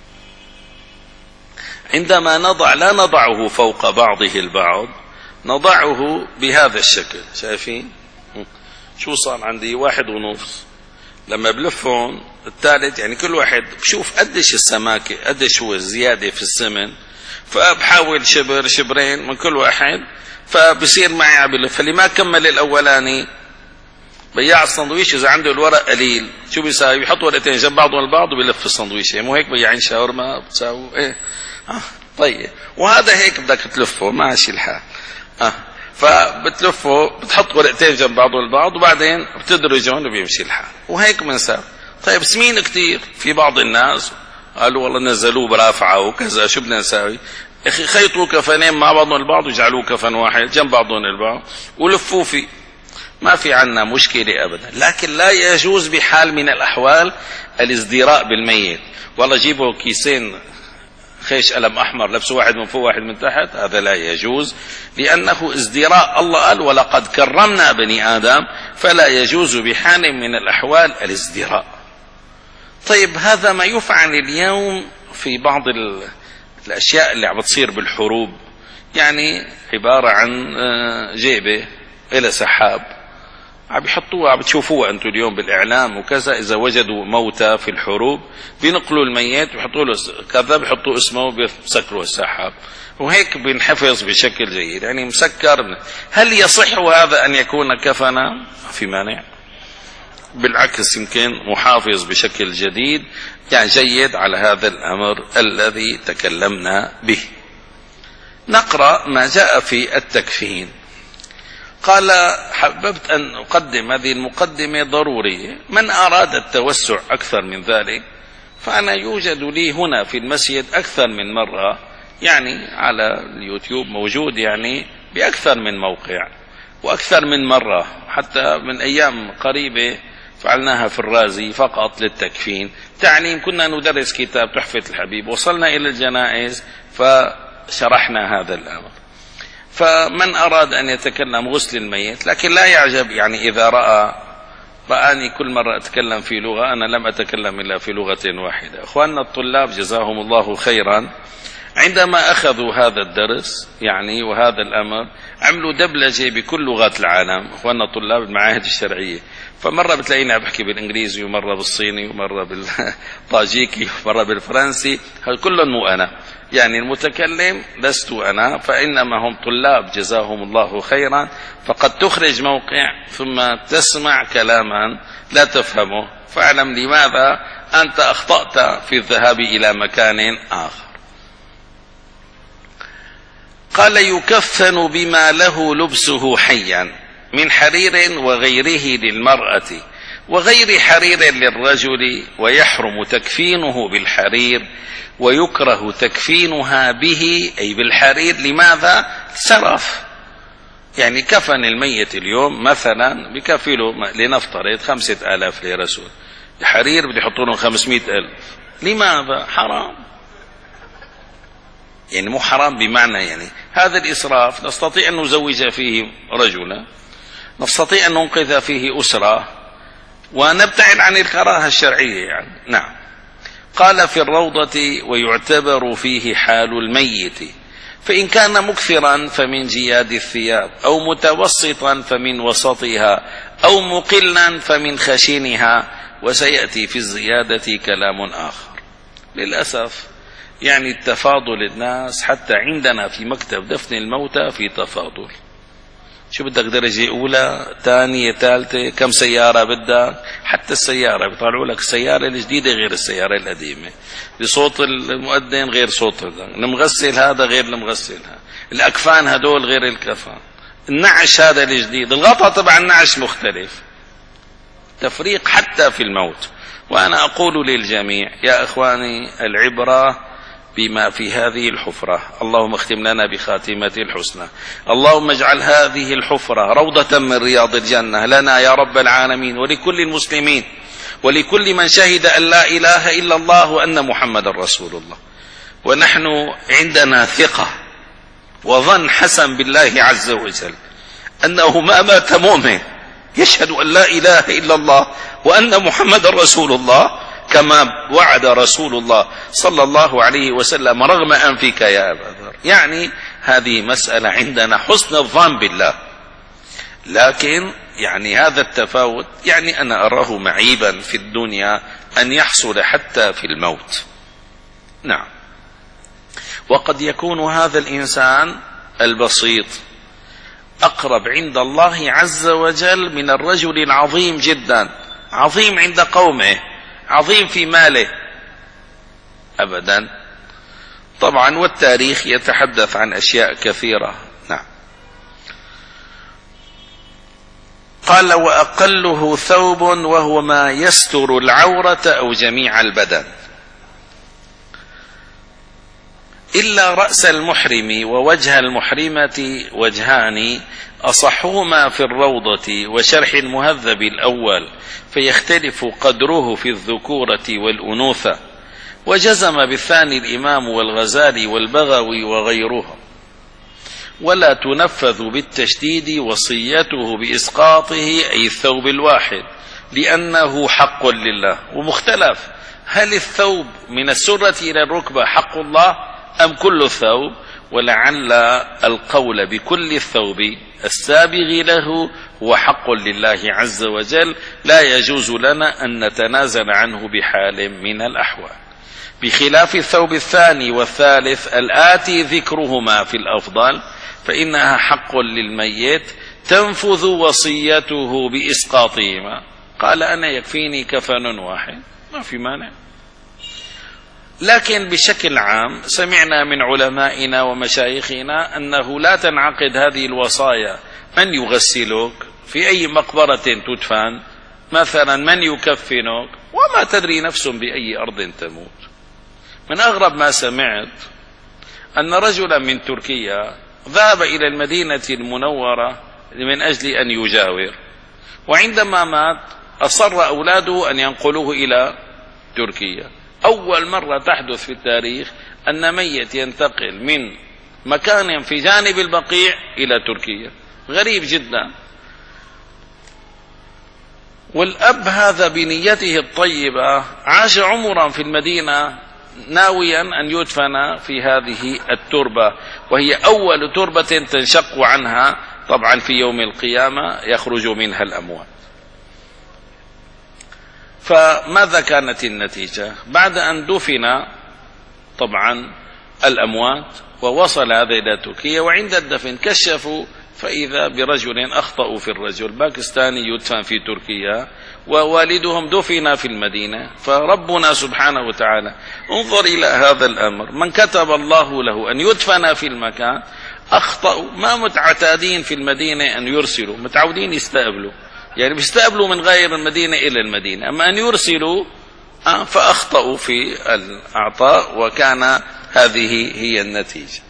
Speaker 1: عندما نضع لا نضعه فوق بعضه البعض، نضعه بهذا الشكل. شايفين شو صار عندي؟ واحد ونص. لما بلفهم الثالث، يعني كل واحد بشوف قديش السماكة، قديش هو الزيادة في السمن، فبحاول شبر شبرين من كل واحد، فبصير معي عبلف. فاللي ما كمل الأولاني بياع السندويش إذا عنده الورق قليل شو بيساوي؟ بيحط ورقتين جنب بعضهم البعض وبيلف السندويش. مو هيك بياعين شاورما بتساووا ايه؟ آه طيب. وهذا هيك بدك تلفه، ماشي الحال. اه فبتلفه، بتحط ورقتين جنب بعضهم البعض وبعدين بتدرجهم وبيمشي الحال. وهيك بنساوي. طيب سمين كتير، في بعض الناس قالوا والله نزلوه برافعه وكذا، شو بدنا نساوي؟ اخي خيطوا كفنين مع بعضهم البعض وجعلوه كفن واحد جنب بعضهم البعض ولفوه فيه، ما في عنا مشكلة أبدا. لكن لا يجوز بحال من الأحوال الازدراء بالميت. والله جيبوا كيسين خيش قلم أحمر لبسوا واحد من فوق واحد من تحت، هذا لا يجوز، لأنه ازدراء. الله قال ولقد كرمنا بني آدم، فلا يجوز بحال من الأحوال الازدراء. طيب هذا ما يفعل اليوم في بعض الأشياء اللي عم بتصير بالحروب، يعني عبارة عن جيبة إلى سحاب عم يحطوها، عم بتشوفوها أنتم اليوم بالإعلام وكذا، إذا وجدوا موتى في الحروب بينقلوا الميت ويحطوا له كذا، بيحطوا اسمه وبيسكروا السحاب، وهيك بينحفظ بشكل جيد، يعني مسكر. هل يصح هذا أن يكون كفنا؟ في مانع، بالعكس يمكن محافظ بشكل جديد يعني جيد على هذا الأمر الذي تكلمنا به. نقرأ ما جاء في التكفين. قال: حببت أن أقدم هذه المقدمة ضرورية. من أراد التوسع أكثر من ذلك فأنا يوجد لي هنا في المسجد أكثر من مرة، يعني على اليوتيوب موجود يعني بأكثر من موقع وأكثر من مرة، حتى من أيام قريبة فعلناها في الرازي فقط للتكفين تعليم. كنا ندرس كتاب تحفة الحبيب، وصلنا إلى الجنائز فشرحنا هذا الأمر. فمن أراد أن يتكلم غسل الميت، لكن لا يعجب يعني إذا رأى رآني كل مرة أتكلم في لغة، أنا لم أتكلم إلا في لغة واحدة. أخواننا الطلاب جزاهم الله خيرا، عندما أخذوا هذا الدرس يعني وهذا الأمر عملوا دبلجة بكل لغات العالم. أخواننا الطلاب المعاهد الشرعية، فمرة بتلاقيني عم بحكي بالإنجليزي ومرة بالصيني ومرة بالطاجيكي ومرة بالفرنسي، كلهم مو أنا، يعني المتكلم لست أنا، فإنما هم طلاب جزاهم الله خيرا. فقد تخرج موقع ثم تسمع كلاما لا تفهمه، فاعلم لماذا أنت أخطأت في الذهاب إلى مكان آخر. قال يكفن بما له لبسه حيا من حرير وغيره للمرأة وغير حرير للرجل، ويحرم تكفينه بالحرير ويكره تكفينها به أي بالحرير. لماذا؟ سرف، يعني كفن الميت اليوم مثلا بكفله لنفترض خمسة آلاف لرسول، الحرير بده يحطونه خمسمائة ألف. لماذا؟ حرام، يعني مو حرام بمعنى يعني هذا الإسراف نستطيع أن نزوج فيه رجلا، نستطيع أن ننقذ فيه أسرة، ونبتعد عن الكراهة الشرعية يعني. نعم. قال في الروضة ويعتبر فيه حال الميت، فإن كان مكثرا فمن جياد الثياب، أو متوسطا فمن وسطها، أو مقلا فمن خشنها. وسيأتي في الزيادة كلام آخر. للأسف يعني التفاضل الناس حتى عندنا في مكتب دفن الموتى في تفاضل. شو بدك درجة أولى ثانية ثالثة، كم سيارة بدك، حتى السيارة بيطلعوا لك السيارة الجديدة غير السيارة القديمة، بصوت المؤذن غير صوت المغسل هذا غير المغسل هذا، الأكفان هدول غير الكفان، النعش هذا الجديد، الغطاء تبع النعش مختلف. تفريق حتى في الموت. وأنا أقول للجميع يا إخواني العبرة بما في هذه الحفرة. اللهم اختم لنا بخاتمة الحسنى. اللهم اجعل هذه الحفرة روضة من رياض الجنة لنا يا رب العالمين، ولكل المسلمين، ولكل من شهد أن لا إله إلا الله وأن محمد رسول الله. ونحن عندنا ثقة وظن حسن بالله عز وجل أنه ما مات مؤمن يشهد أن لا إله إلا الله وأن محمد رسول الله كما وعد رسول الله صلى الله عليه وسلم رغم أنفك يا أبا ذر. يعني هذه مسألة عندنا حسن الظن بالله، لكن يعني هذا التفاوت يعني أنا أراه معيبا في الدنيا أن يحصل حتى في الموت. نعم. وقد يكون هذا الإنسان البسيط أقرب عند الله عز وجل من الرجل العظيم جدا، عظيم عند قومه، عظيم في ماله. أبدا. طبعا والتاريخ يتحدث عن أشياء كثيرة. نعم. قال وأقله ثوب وهو ما يستر العورة أو جميع البدن إلا رأس المحرم ووجه المحرمة وجهان أصحهما في الروضة وشرح المهذب الأول، فيختلف قدره في الذكورة والأنوثة. وجزم بالثاني الإمام والغزالي والبغوي وغيرهم. ولا تنفذ بالتشديد وصيته بإسقاطه أي الثوب الواحد لأنه حق لله. ومختلف هل الثوب من السرة إلى الركبة حق الله أم كل الثوب؟ ولعل القول بكل الثوب السابغ له هو حق لله عز وجل، لا يجوز لنا أن نتنازل عنه بحال من الأحوال، بخلاف الثوب الثاني والثالث الآتي ذكرهما في الأفضل، فإنها حق للميت تنفذ وصيته بإسقاطهما. قال أنا يكفيني كفن واحد، ما في مانع. لكن بشكل عام سمعنا من علمائنا ومشايخنا أنه لا تنعقد هذه الوصايا، من يغسلك، في أي مقبرة تدفن مثلا، من يكفنك، وما تدري نفس بأي أرض تموت. من أغرب ما سمعت أن رجلا من تركيا ذهب إلى المدينة المنورة من أجل أن يجاور، وعندما مات أصر أولاده أن ينقلوه إلى تركيا. أول مرة تحدث في التاريخ أن ميت ينتقل من مكان في جانب البقيع إلى تركيا، غريب جدا. والأب هذا بنيته الطيبة عاش عمرا في المدينة ناويا أن يدفن في هذه التربة، وهي أول تربة تنشق عنها طبعا في يوم القيامة يخرج منها الأموات. فماذا كانت النتيجة؟ بعد أن دفن طبعا الأموات ووصل هذا إلى تركيا، وعند الدفن كشفوا فإذا برجل أخطأوا في الرجل، باكستاني يدفن في تركيا ووالدهم دفن في المدينة. فربنا سبحانه وتعالى انظر إلى هذا الأمر، من كتب الله له أن يدفن في المكان أخطأوا، ما متعتادين في المدينة أن يرسلوا، متعودين يستقبلوا، يعني بيستقبلوا من غير المدينة إلى المدينة، أما أن يرسلوا فأخطأوا في الأعطاء، وكان هذه هي النتيجة.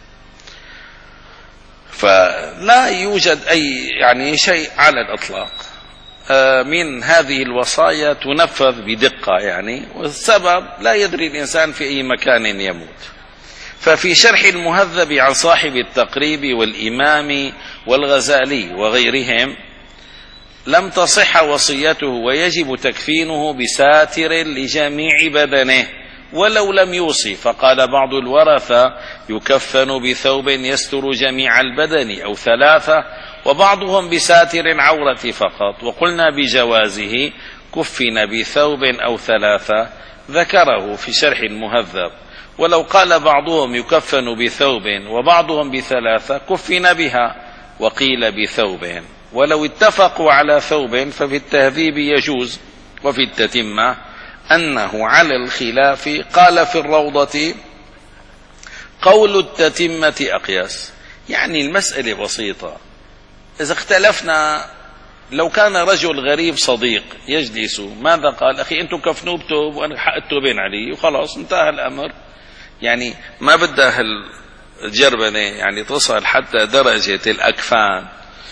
Speaker 1: فلا يوجد أي يعني شيء على الإطلاق من هذه الوصايا تنفذ بدقة يعني، والسبب لا يدري الإنسان في أي مكان يموت. ففي شرح المهذب عن صاحب التقريب والإمام والغزالي وغيرهم لم تصح وصيته، ويجب تكفينه بساتر لجميع بدنه ولو لم يوصي. فقال بعض الورثة يكفن بثوب يستر جميع البدن أو ثلاثة، وبعضهم بساتر عورة فقط، وقلنا بجوازه كفن بثوب أو ثلاثة، ذكره في شرح المهذب. ولو قال بعضهم يكفن بثوب وبعضهم بثلاثة كفن بها، وقيل بثوب. ولو اتفقوا على ثوب ففي التهذيب يجوز. وفي التتمة أنه على الخلاف، قال في الروضة قول التتمة أقياس. يعني المسألة بسيطة، إذا اختلفنا، لو كان رجل غريب صديق يجلس، ماذا قال؟ أخي أنتم كفنوا بتوب وأنا حق التوبين علي، وخلاص انتهى الأمر. يعني ما بدها الجربنة يعني تصل حتى درجة الأكفان،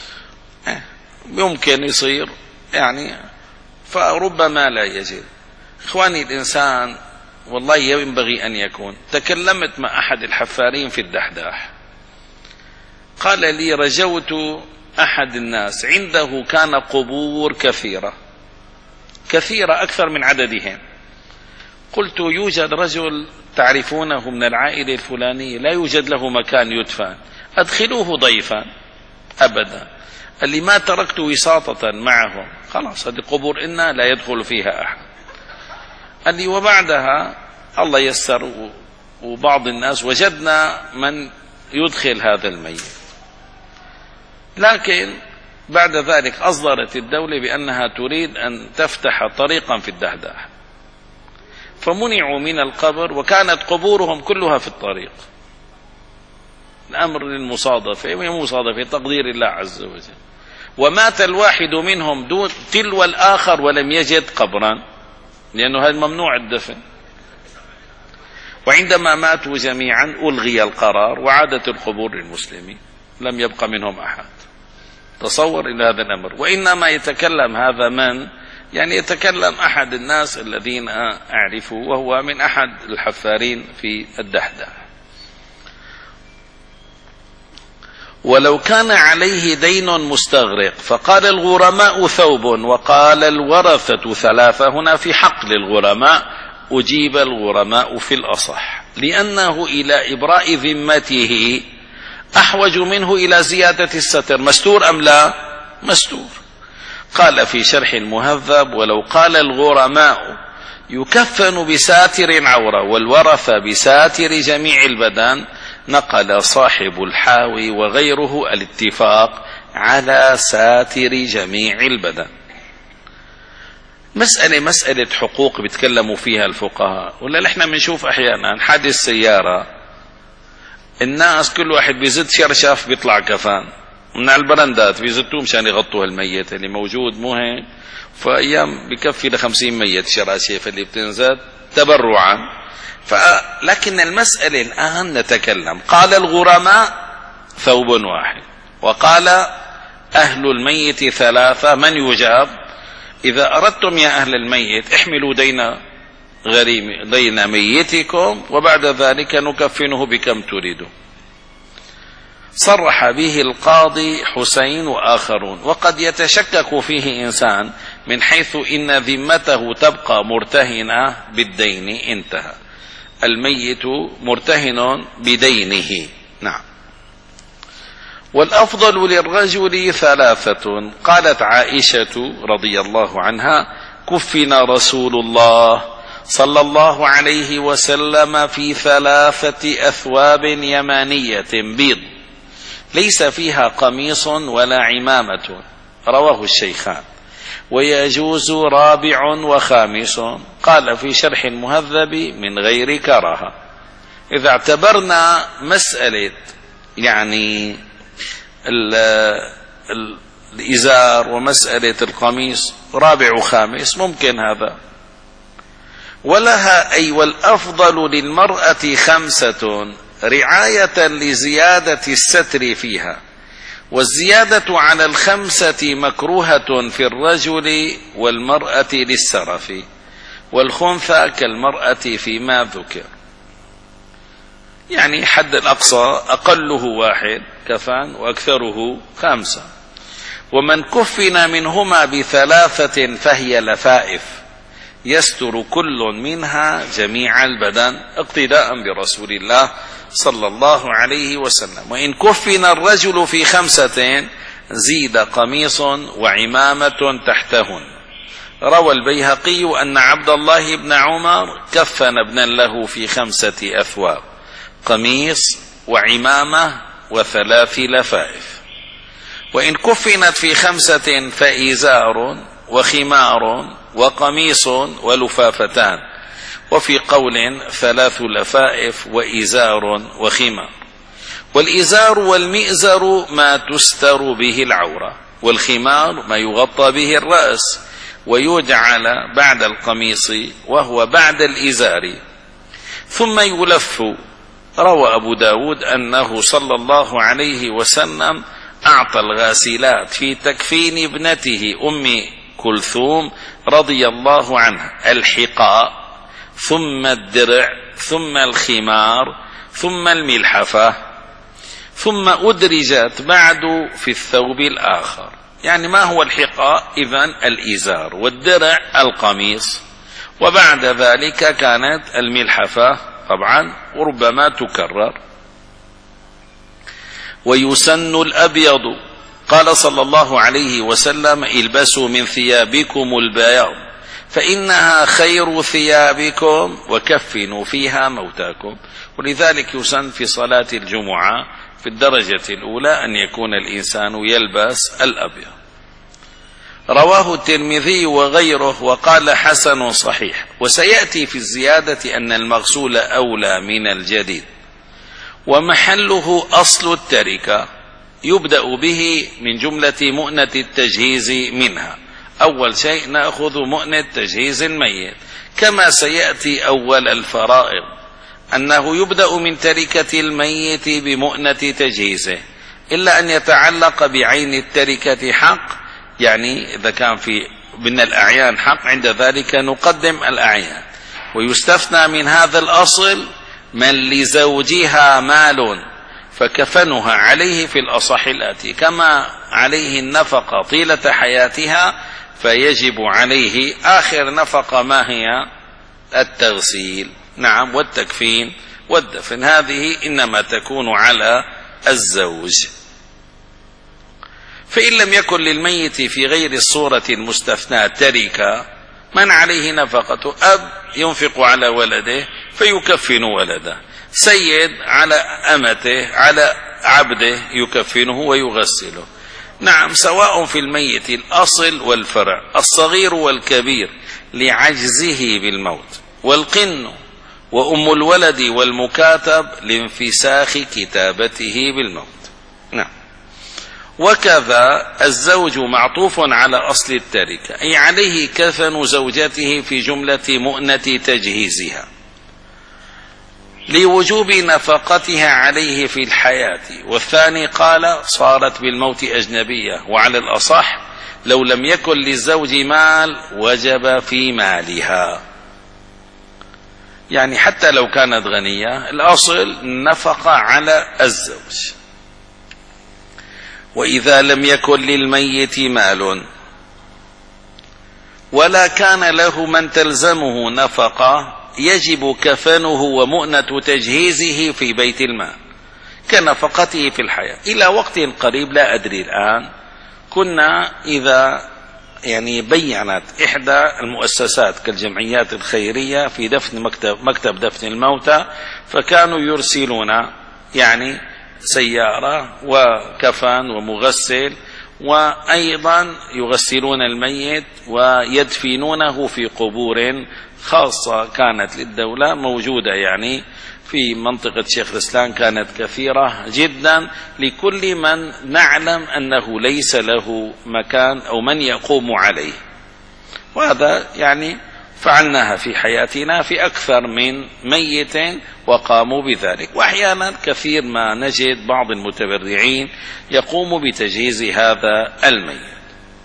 Speaker 1: يمكن يصير يعني، فربما لا يجد. إخواني الإنسان والله ينبغي أن يكون. تكلمت مع أحد الحفارين في الدحداح، قال لي رجوت أحد الناس عنده كان قبور كثيرة كثيرة أكثر من عددهم. قلت يوجد رجل تعرفونه من العائلة الفلانية لا يوجد له مكان يدفن، أدخلوه ضيفا. أبدا. قال لي ما تركت وساطة معهم، خلاص هذه قبور إنا لا يدخل فيها أحد. قال لي وبعدها الله يسر، وبعض الناس وجدنا من يدخل هذا الميت، لكن بعد ذلك أصدرت الدولة بأنها تريد أن تفتح طريقا في الدحداح، فمنعوا من القبر، وكانت قبورهم كلها في الطريق. الأمر للمصادفة، ومصادفة تقدير الله عز وجل. ومات الواحد منهم دون تلو الآخر ولم يجد قبرا، لأنه هذا ممنوع الدفن. وعندما ماتوا جميعا ألغي القرار وعادت القبور للمسلمين، لم يبقى منهم أحد. تصور إلى هذا الأمر. وإنما يتكلم هذا من يعني يتكلم أحد الناس الذين أعرفه، وهو من أحد الحفارين في الدحداح. ولو كان عليه دين مستغرق فقال الغرماء ثوب وقال الورثة ثلاثة، هنا في حق للغرماء أجيب الغرماء في الأصح، لأنه إلى إبراء ذمته أحوج منه إلى زيادة الستر. مستور أم لا؟ مستور. قال في شرح المهذب ولو قال الغرماء يكفن بساتر عورة والورثة بساتر جميع البدن، نقل صاحب الحاوي وغيره الاتفاق على ساتر جميع البدن. مسألة مسألة حقوق بيتكلموا فيها الفقهاء، ولا نحن بنشوف أحيانا حادث سيارة الناس كل واحد بيزد شرشف بيطلع كفان من البرندات، بيزدوه مشان يغطوا الميت اللي موجود، مو هيك؟ فأيام بكفي لخمسين ميت شراشف اللي بتنزد تبرعا. لكن المسألة الآن نتكلم، قال الغرماء ثوب واحد وقال أهل الميت ثلاثة، من يجاب؟ إذا أردتم يا أهل الميت احملوا دين غريم دين ميتكم وبعد ذلك نكفنه بكم تريدوا. صرح به القاضي حسين وآخرون. وقد يتشكك فيه إنسان من حيث إن ذمته تبقى مرتهنة بالدين، انتهى. الميت مرتهن بدينه. نعم. والأفضل للرجل ثلاثة. قالت عائشة رضي الله عنها كفن رسول الله صلى الله عليه وسلم في ثلاثة أثواب يمانية بيض ليس فيها قميص ولا عمامة، رواه الشيخان. ويجوز رابع وخامس. قال في شرح المهذب من غير كراهة. إذا اعتبرنا مسألة يعني ال ال الإزار ومسألة القميص رابع وخامس ممكن هذا. ولها أي والأفضل للمرأة خمسة رعاية لزيادة الستر فيها، والزيادة على الخمسة مكروهة في الرجل والمرأة للسرف، والخنثى كالمرأة فيما ذكر. يعني حد الأقصى أقله واحد كفان وأكثره خمسة. ومن كفن منهما بثلاثة فهي لفائف يستر كل منها جميع البدن اقتداء برسول الله صلى الله عليه وسلم. وإن كفن الرجل في خمسة زيد قميص وعمامة تحتهن. روى البيهقي أن عبد الله بن عمر كفن ابنا له في خمسة أثواب، قميص وعمامة وثلاث لفائف. وإن كفنت في خمسة فإزار وخمار وقميص ولفافتان، وفي قول ثلاث لفائف وإزار وخمار. والإزار والمئزر ما تستر به العورة، والخمار ما يغطى به الرأس، ويجعل بعد القميص وهو بعد الإزار ثم يلف. روى أبو داود أنه صلى الله عليه وسلم أعطى الغاسلات في تكفين ابنته أم كلثوم رضي الله عنها الحقاء ثم الدرع ثم الخمار ثم الملحفة، ثم أدرجت بعد في الثوب الآخر. يعني ما هو الحقاء؟ إذن الإزار، والدرع القميص، وبعد ذلك كانت الملحفة طبعا وربما تكرر. ويسن الأبيض، قال صلى الله عليه وسلم البسوا من ثيابكم البياض فإنها خير ثيابكم وكفنوا فيها موتاكم. ولذلك يسن في صلاة الجمعة في الدرجة الأولى أن يكون الإنسان يلبس الأبيض. رواه الترمذي وغيره وقال حسن صحيح. وسيأتي في الزيادة أن المغسول أولى من الجديد، ومحله أصل التركة يبدأ به من جملة مؤنة التجهيز منها. أول شيء نأخذ مؤنة تجهيز الميت، كما سيأتي أول الفرائض أنه يبدأ من تركة الميت بمؤنة تجهيزه، إلا أن يتعلق بعين التركة حق، يعني إذا كان في من الأعيان حق عند ذلك نقدم الأعيان. ويستثنى من هذا الأصل من لزوجها مال فكفنها عليه في الأصح الآتي، كما عليه النفقة طيلة حياتها فيجب عليه آخر نفقة ما هي؟ التغسيل، نعم، والتكفين والدفن. هذه إنما تكون على الزوج. فإن لم يكن للميت في غير الصورة المستثناة تركة، من عليه نفقة أب ينفق على ولده فيكفن ولده، سيد على أمته على عبده يكفنه ويغسله. نعم، سواء في الميت الأصل والفرع، الصغير والكبير لعجزه بالموت، والقن وأم الولد والمكاتب لانفساخ كتابته بالموت. نعم. وكذا الزوج معطوف على أصل التركة، أي عليه كفن زوجته في جملة مؤنة تجهيزها لوجوب نفقتها عليه في الحياة. والثاني قال صارت بالموت أجنبية، وعلى الأصح لو لم يكن للزوج مال وجب في مالها، يعني حتى لو كانت غنية الأصل نفقة على الزوج. وإذا لم يكن للميت مال ولا كان له من تلزمه نفقة يجب كفنه ومؤنة تجهيزه في بيت المال كنفقته في الحياة إلى وقت قريب، لا أدري الآن. كنا إذا يعني بيّنت إحدى المؤسسات كالجمعيات الخيرية في دفن مكتب, مكتب دفن الموتى، فكانوا يرسلون يعني سيارة وكفن ومغسل، وأيضا يغسلون الميت ويدفنونه في قبور خاصة كانت للدولة موجودة، يعني في منطقة شيخ الإسلام كانت كثيرة جدا لكل من نعلم أنه ليس له مكان أو من يقوم عليه. وهذا يعني فعلناها في حياتنا في أكثر من ميت وقاموا بذلك. وأحيانا كثير ما نجد بعض المتبرعين يقوم بتجهيز هذا الميت.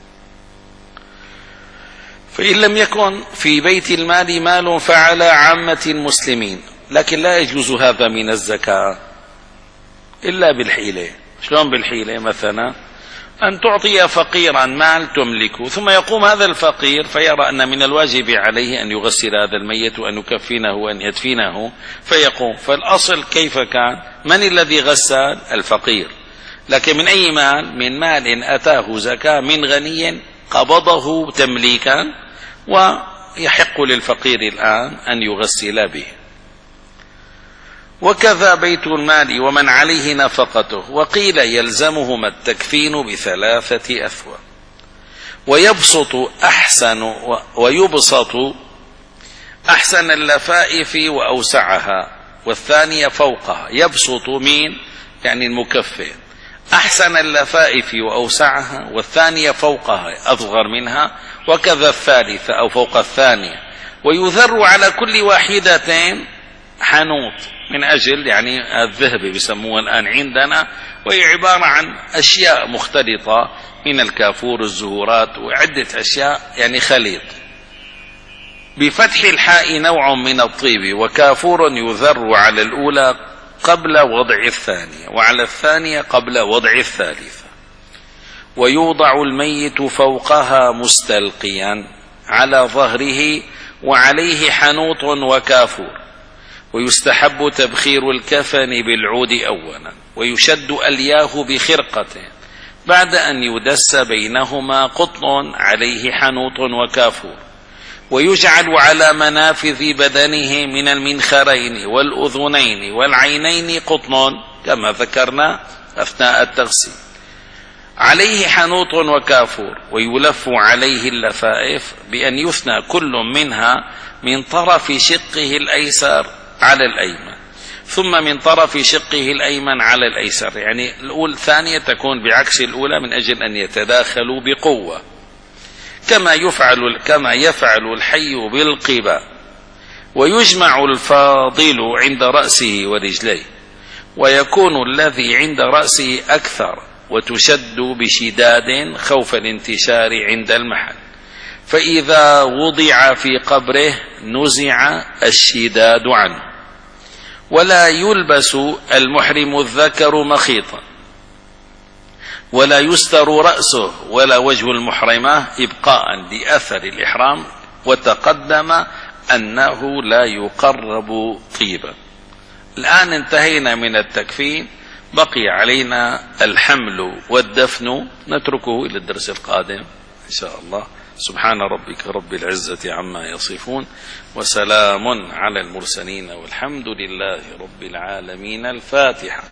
Speaker 1: فإن لم يكن في بيت المال مال فعلى عامة المسلمين، لكن لا يجوز هذا من الزكاة إلا بالحيلة. شلون بالحيلة؟ مثلا أن تعطي فقيرا مال تملكه، ثم يقوم هذا الفقير فيرى أن من الواجب عليه أن يغسل هذا الميت وأن يكفنه وأن يدفنه، فيقوم. فالأصل كيف كان؟ من الذي غسل؟ الفقير. لكن من أي مال؟ من مال أتاه زكاة من غني قبضه تمليكا، ويحق للفقير الآن أن يغسل به. وكذا بيت المال ومن عليه نفقته. وقيل يلزمهما التكفين بثلاثة أثواب. ويبسط أحسن ويبسط أحسن اللفائف وأوسعها، والثانية فوقها. يبسط مين؟ يعني المكفن. أحسن اللفائف وأوسعها، والثانية فوقها أصغر منها، وكذا الثالثة أو فوق الثانية. ويذر على كل واحدة حنوط من أجل يعني الذهب بيسموه الآن عندنا، وهي عبارة عن أشياء مختلطة من الكافور الزهورات وعدة أشياء يعني خليط. بفتح الحاء نوع من الطيب. وكافور يذر على الأولى قبل وضع الثانية، وعلى الثانية قبل وضع الثالثة. ويوضع الميت فوقها مستلقيا على ظهره وعليه حنوط وكافور. ويستحب تبخير الكفن بالعود أولا، ويشد ألياه بخرقة بعد أن يدس بينهما قطن عليه حنوط وكافور. ويجعل على منافذ بدنه من المنخرين والأذنين والعينين قطن كما ذكرنا أثناء التغسيل، عليه حنوط وكافور. ويلف عليه اللفائف بأن يثنى كل منها من طرف شقه الأيسر على الأيمن، ثم من طرف شقه الأيمن على الأيسر. يعني الأولى الثانية تكون بعكس الأولى من أجل أن يتداخلوا بقوة، كما يفعل كما يفعل الحي بالقباء. ويجمع الفاضل عند رأسه ورجليه، ويكون الذي عند رأسه أكثر، وتشد بشداد خوف الانتشار عند المحل. فإذا وضع في قبره نزع الشداد عنه. ولا يلبس المحرم الذكر مخيطا، ولا يستر رأسه ولا وجه المحرمة إبقاء لأثر الإحرام. وتقدم أنه لا يقرب طيبا. الآن انتهينا من التكفين، بقي علينا الحمل والدفن، نتركه إلى الدرس القادم إن شاء الله. سبحان ربك رب العزة عما يصفون، وسلام على المرسلين، والحمد لله رب العالمين. الفاتحة.